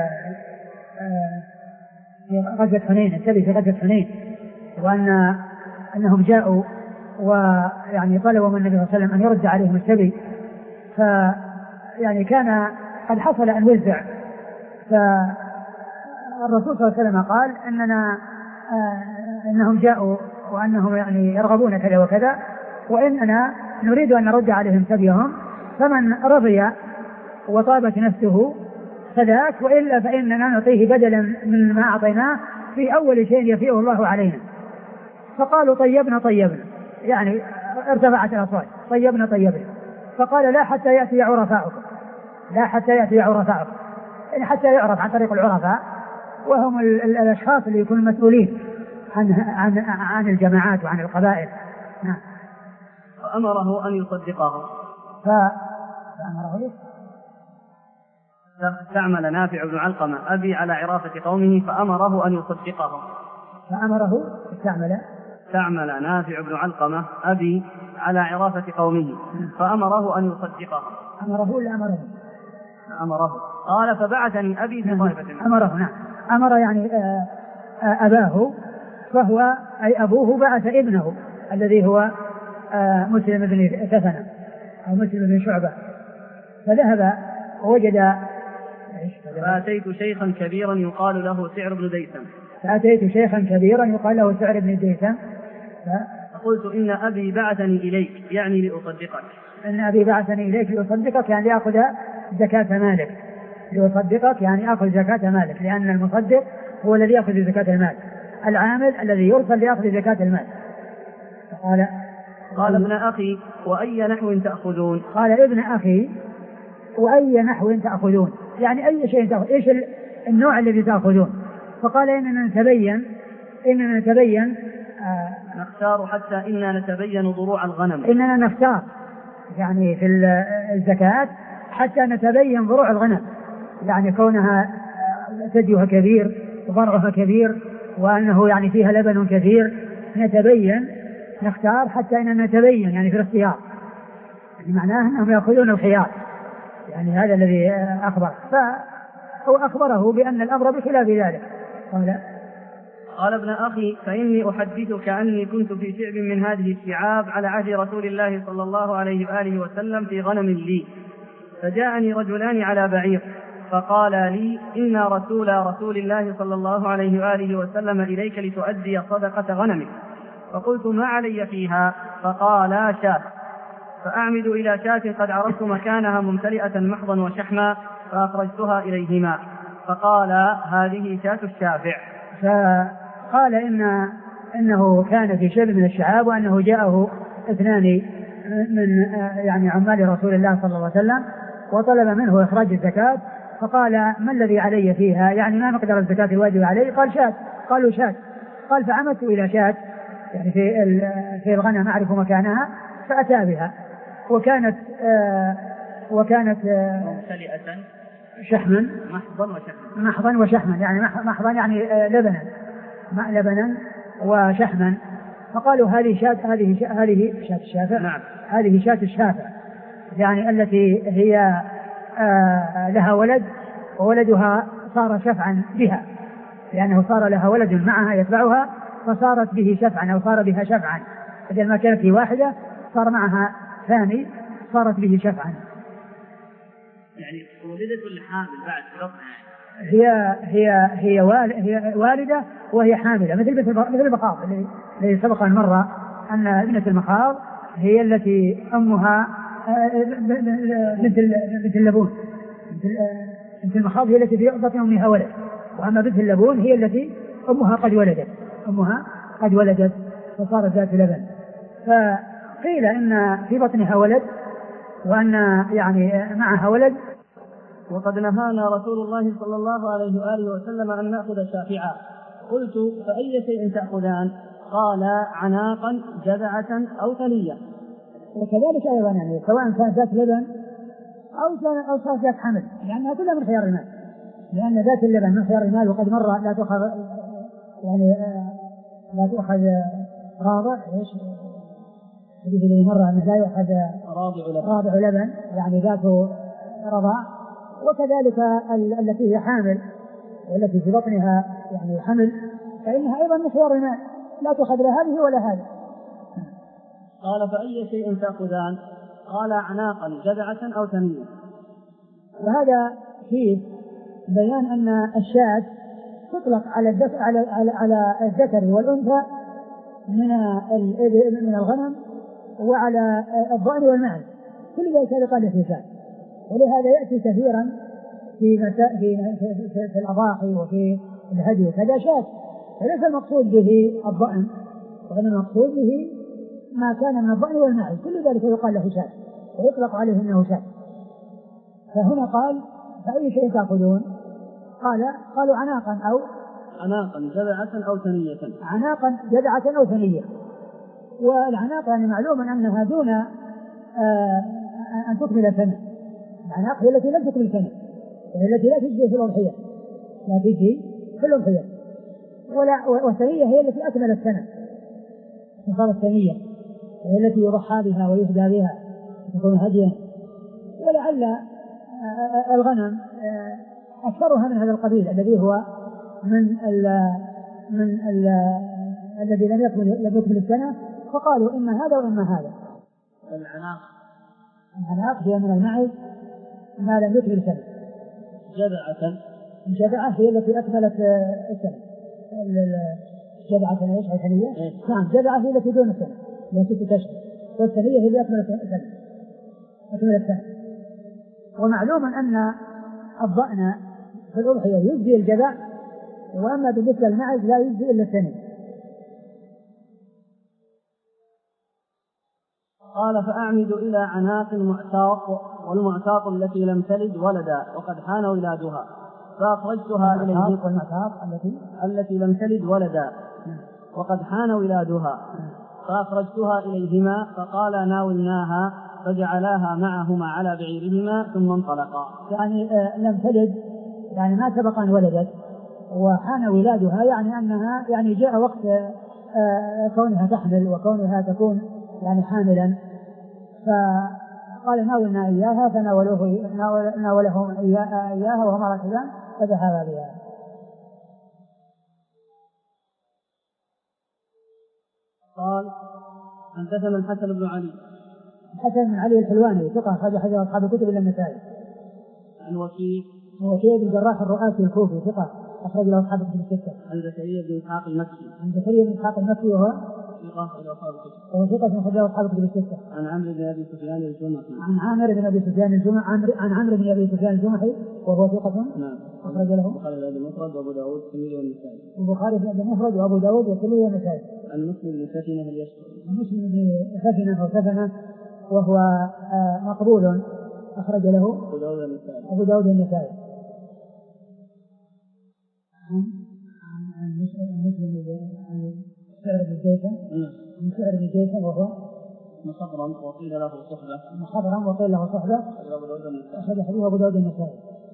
غزوة حنين، السبي في غزوة حنين، وأن أنهم جاءوا ويعني طلبوا من النبي صلى الله عليه وسلم أن يرد عليهم السبي، فيعني كان قد حصل أن وزع، فالرسول صلى الله عليه وسلم قال أننا آه إنهم جاءوا وأنهم يعني يرغبون كذا وكذا، وإننا نريد أن نرد عليهم سبيهم، فمن رضي وطابت نفسه فذاك، وإلا فإننا نعطيه بدلا من ما أعطيناه في أول شيء يفيه الله علينا. فقالوا طيبنا طيبنا، يعني ارتفعت الأصوات طيبنا طيبنا. فقال لا حتى يأتي عرفاؤكم، لا حتى يأتي عرفاؤكم، يعني حتى يعرف عن طريق العرفاء، وهم الأشخاص اللي يكونوا مسؤولين عن عن عن الجماعات وعن القبائل. نعم. فأمره أن يصدقهم. فأمره استعمل نافع بن علقمة أبي على عرافة قومه فأمره أن يصدقهم. فأمره استعمل استعمل نافع بن علقمة أبي على عرافة قومه فأمره أن يصدقهم. أمره ولا أمره؟ أمره. قال فبعثني أبي في طائفة. أمره. نعم. أمر يعني أباه، فهو أي أبوه بعث ابنه الذي هو مسلم بن سفنة، أو مسلم بن شعبة. فذهب ووجد فأتيت شيخا كبيرا يقال له سعر بن ديثم فأتيت شيخا كبيرا يقال له سعر بن ديثم فقلت إن أبي بعثني إليك يعني لأصدقك إن أبي بعثني إليك لأصدقك يعني لأخذ زكاة مالك لأصدقك يعني أخذ زكاة مالك، لأن المصدق هو الذي يأخذ زكاة المال، العامل الذي يرسل لأخذ زكاة المال. قال قال ابن أخي وأي نحو تأخذون؟ قال ابن أخي وأي نحو تأخذون يعني أي شيء تأخذ، إيش النوع الذي تأخذون؟ فقال إننا نتبين إننا نتبين آه نختار حتى إننا نتبين ضروع الغنم إننا نختار يعني في الزكاة حتى نتبين ضروع الغنم، يعني كونها ثديها كبير وضرعها كبير وأنه يعني فيها لبن كثير، نتبين نختار حتى إننا نتبين يعني في الاختيار، يعني معناه أنهم يأخذون الخيار، يعني هذا الذي أخبر. فهو أخبره بأن الأمر بخلاف ذلك. قال قال ابن أخي فإني أحدثك أني كنت في شعب من هذه الشعاب على عهد رسول الله صلى الله عليه وآله وسلم في غنم لي، فجاءني رجلان على بعير فقال لي إن رسول رسول الله صلى الله عليه وآله وسلم إليك لتؤدي صدقة غنمك، فقلت ما علي فيها؟ فقال شاة، فأعمد إلى شاة قد عرفت مكانها ممتلئة محضا وشحما فأخرجتها إليهما، فقال هذه شاة الشافع. فقال إن إنه كان في شبه من الشعاب وأنه جاءه اثنان من يعني عمال رسول الله صلى الله عليه وسلم وطلب منه إخراج الزكاة، فقال ما الذي علي فيها؟ يعني ما مقدار الزكاة الواجبة عليه؟ قال شاة. قالوا شاة. قال فعمدت إلى شاة يعني في في الغنم أعرف مكانها فأتى بها، وكانت آه وكانت آه ممتلئة شحما محضا وشحما محضا وشحما يعني محضا يعني آه لبنا لبنا وشحما. فقالوا هذه شاة هذه شاة هذه شاة الشافع. نعم. هذه شاة الشافع يعني التي هي آه لها ولد وولدها صار شفعا بها، لأنه صار لها ولد معها يتبعها فصارت به شفعا أو صار بها شفعا، بدل ما كانت في واحدة صار معها ثاني صارت به شفعا. يعني ولدت ولا حامل بعد بطنها؟ هي هي هي هي والدة وهي حاملة، مثل مثل المخاض الذي سبق أن مر أن ابنة المخاض هي التي أمها مثل مثل اللبون، مثل المخاض هي التي في بطن أمها ولد، وأما بنت اللبون هي التي أمها قد ولدت أمها قد ولدت فصارت ذات لبن. فقيل إن في بطنها ولد وأن يعني معها ولد. وقد نهانا رسول الله صلى الله عليه وآله وسلم أن نأخذ شافعا. قلت فأي شيء تأخذان؟ قال عناقا جذعة أو ثنية. وكذلك أيضا يعني سواء كانت ذات لبن أو أو صارت ذات حمل لأنها كلها من خيار المال، لأن ذات اللبن من خيار المال. وقد مر لا تؤخذ يعني لا تؤخذ راضع ايش اللي مر أنه لا يؤخذ راضع لبن, راضع لبن يعني ذات رضاع. وكذلك التي هي حامل والتي في بطنها يعني حمل فإنها أيضا من خيار المال لا تؤخذ لا هذه ولا هذه. قال فأي شيء تأخذان؟ قال عناقا جذعة أو ثنية. وهذا فيه بيان أن الشاة تطلق على الذكر على على على الذكر والأنثى من من الغنم وعلى الضأن والمعز، كل ذلك هذا قال له شاة. ولهذا يأتي كثيرا في مسا... في في, في الأضاحي وفي الهدي كذا شاة، وليس المقصود به الضأن وإنما المقصود به ما كان من الضأن والمعز، كل ذلك يقال له شاة ويطلق عليه انه شاة. فهنا قال فأي شيء تأخذون؟ قال قالوا عناقا أو عناقا جذعة أو ثنية. عناقا جذعة أو ثنية. والعناق يعني معلوم أنها دون آه أن تكمل سنة. العناق هي التي لم تكمل سنة وهي التي لا تجزي في الأضحية لا تجزي في الأضحية. والثنية هي التي أكملت سنة صارت ثنية وهي التي يضحى بها ويهدى بها تكون هديا. ولعل الغنم أكثرها من هذا القبيل الذي هو من ال من ال الذي لم يكمل لم يكمل السنة، فقالوا إما هذا وإما هذا. العناق العناق هي من المعز ما لم يكمل سنة. جذعة الجذعة هي التي أكملت السنة. الجذعة ايش الثانية؟ نعم جذعة هي التي دون السنة هي ستة أشهر، والثانية هي اللي أكملت السنة أكملت السنة. ومعلوم أن الضأن في الأضحية يجزي الجذع، وأما بالنسبة للمعز لا يجزي إلا الثاني. قال فأعمد إلى عناق المعتاق، والمعتاق التي لم تلد ولدا وقد حان ولادها، فأخرجتها إليه والمعتاق التي التي لم تلد ولدا وقد حان ولادها، فأخرجتها إليهما فقال ناولناها، فجعلاها معهما على بعيرهما ثم انطلقا. يعني آه لم تلد يعني ما سبق أن ولدت، وحان ولادها يعني أنها يعني جاء وقت آه كونها تحمل وكونها تكون يعني حاملا، فقال ناولنا إياها فناولوه ناولهم إياها وهم راكبان فذهبا بها. قال حدثنا الحسن بن علي الحسن بن علي الحلواني ثقة أخرج حديث أصحاب الكتب إلا النسائي. عن وكيع وكيع بن الجراح الرؤاسي الكوفي ثقة أخرج له أصحاب الكتب الستة. عن زكريا بن إسحاق المكي عن زكريا بن إسحاق المكي وهو وهو ثقة أخرج له أصحاب الكتب الستة. عن عمرو بن أبي سفيان الجمحي عن عامر بن أبي سفيان الجمحي عن عمرو بن أبي سفيان الجمحي وهو ثقة نعم أخرج له البخاري بن المفرد وأبو داود والترمذي والنسائي. البخاري بن المفرد وأبو داود والترمذي والنسائي. عن مسلم بن سفينة اليشكر مسلم بن سفينة أو سفنة وهو آه مقبول أخرج له أبو داود النسائي. أبو داود النسائي. عن مسلم عن سعر بن جيثم عن سعر بن جيثم وهو مخضرم وقيل له صحبة مخضرم وقيل له صحبة أخرج حديث أبو داود النسائي.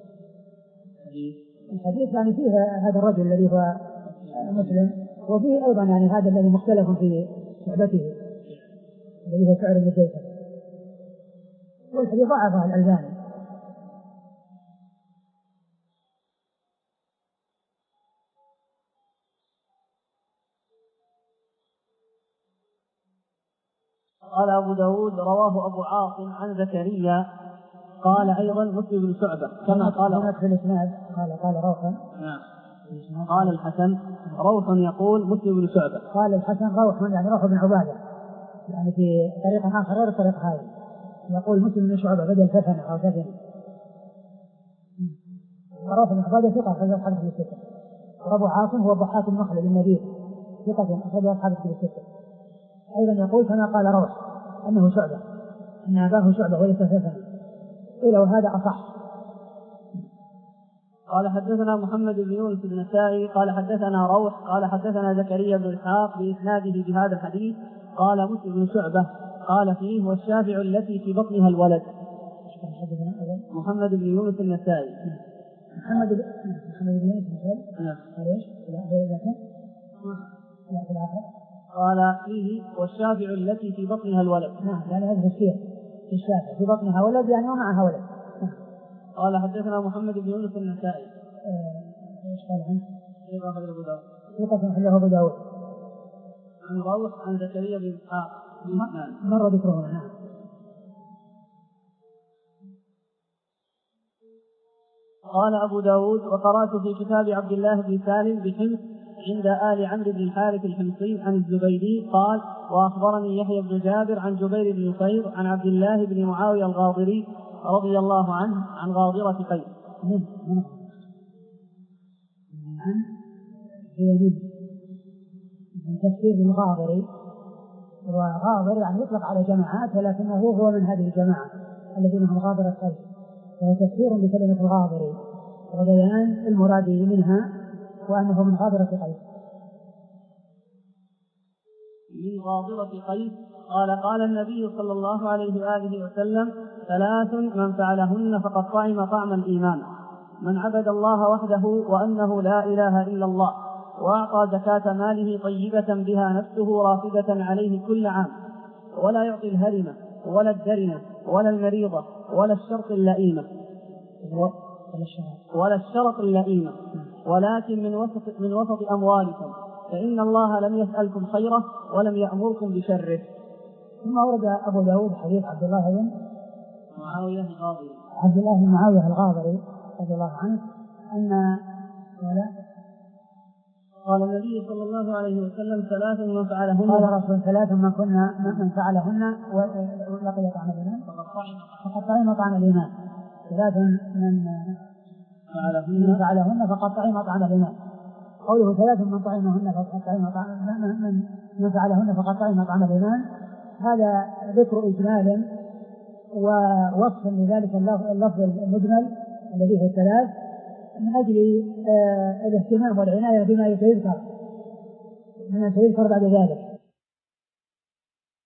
الحديث يعني فيه هذا الرجل الذي هو مسلم، وفيه أيضا يعني هذا الذي مختلف في صحبته الذي هو سعر بن جيثم، والحديث ضعفه الألباني. قال أبو داود رواه أبو عاصم عن زكريا قال أيضا مسلم بن شعبة كما قال في الإسناد قال قال روح نعم قال الحسن روح يقول مسلم بن شعبة قال الحسن روح يعني روح بن عبادة يعني في طريق آخر غير الطريق هذا يقول مسلم بن شعبة بدل سفن أو سفن. روح بن عبادة ثقة أخرج أصحاب الكتب الستة. وأبو عاصم هو الضحاك المخلد النبيل ثقة أخرج أصحاب الكتب الستة. أيضا يقول كما قال روح أنه شعبة أن أباه شعبة وليس سفن إلى وهذا أصح. قال حدثنا محمد بن يونس بن النسائي قال حدثنا روح قال حدثنا زكريا بن إسحاق بإسناده بهذا الحديث قال مسلم بن شعبة قال فيه والشافع التي في بطنها الولد. محمد بن يونس النسائي محمد بن محمد بن يونس النسائي نعم ليش؟ لا في الآخر قال فيه والشافع التي في بطنها الولد. نعم يعني هذا الشيء في الشافع في بطنها ولد يعني ومعها ولد. قال حدثنا محمد بن يونس النسائي ايش قال عنه؟ ثقة أخرج أبو داود ثقة أخرج أبو داود عن روح عن زكريا بن إسحاق مر ذكره. نعم. قال أبو داود وقرأت في كتاب عبد الله بن سالم بحمص عند آل عمرو بن الحارث الحمصي عن الزبيدي قال وأخبرني يحيى بن جابر عن جبير بن نصير عن عبد الله بن معاوية الغاضري رضي الله عنه عن غاضرة قيس. هي من من تفسير الغاضري، وغاضر يعني يطلق على جماعات ولكنه هو من هذه الجماعة الذين هم غاضرة قيس، وهو تفسير لكلمة الغاضري وبيان المراد منها وأنه من غاضرة قيس. من غاضرة قيس قال قال النبي صلى الله عليه وآله وسلم ثلاث من فعلهن فقد طعم طعم الإيمان: من عبد الله وحده وأنه لا إله إلا الله، وأعطى زكاة ماله طيبة بها نفسه رافدة عليه كل عام، ولا يعطي الهرمة ولا الدرنة ولا المريضة ولا الشرط اللئيمة ولا الشرط اللئيمة ولكن من وسط, من وسط أموالكم، فإن الله لم يسألكم خيره ولم يأمركم بشره. ثم ورد أبو داود حديث عبد الله بن معاوية الغاضري عبد الله بن معاوية الغاضري رضي الله عنه أن ولا قال النبي صلى الله عليه وسلم ثلاث من فعلهن قال رسول ثلاث من كنا من فعلهن ولقي طعم الإيمان فقد طعم طعم الإيمان. ثلاث من فعلهن فعلهن فقد طعم طعم الإيمان. قوله ثلاث من طعمهن فقد طعم طعم من من فعلهن فقد طعم طعم الإيمان، هذا ذكر إجمال ووصف لذلك اللفظ المجمل الذي هو الثلاث من أجل آه الاهتمام والعناية بما سيذكر بما سيذكر بعد ذلك.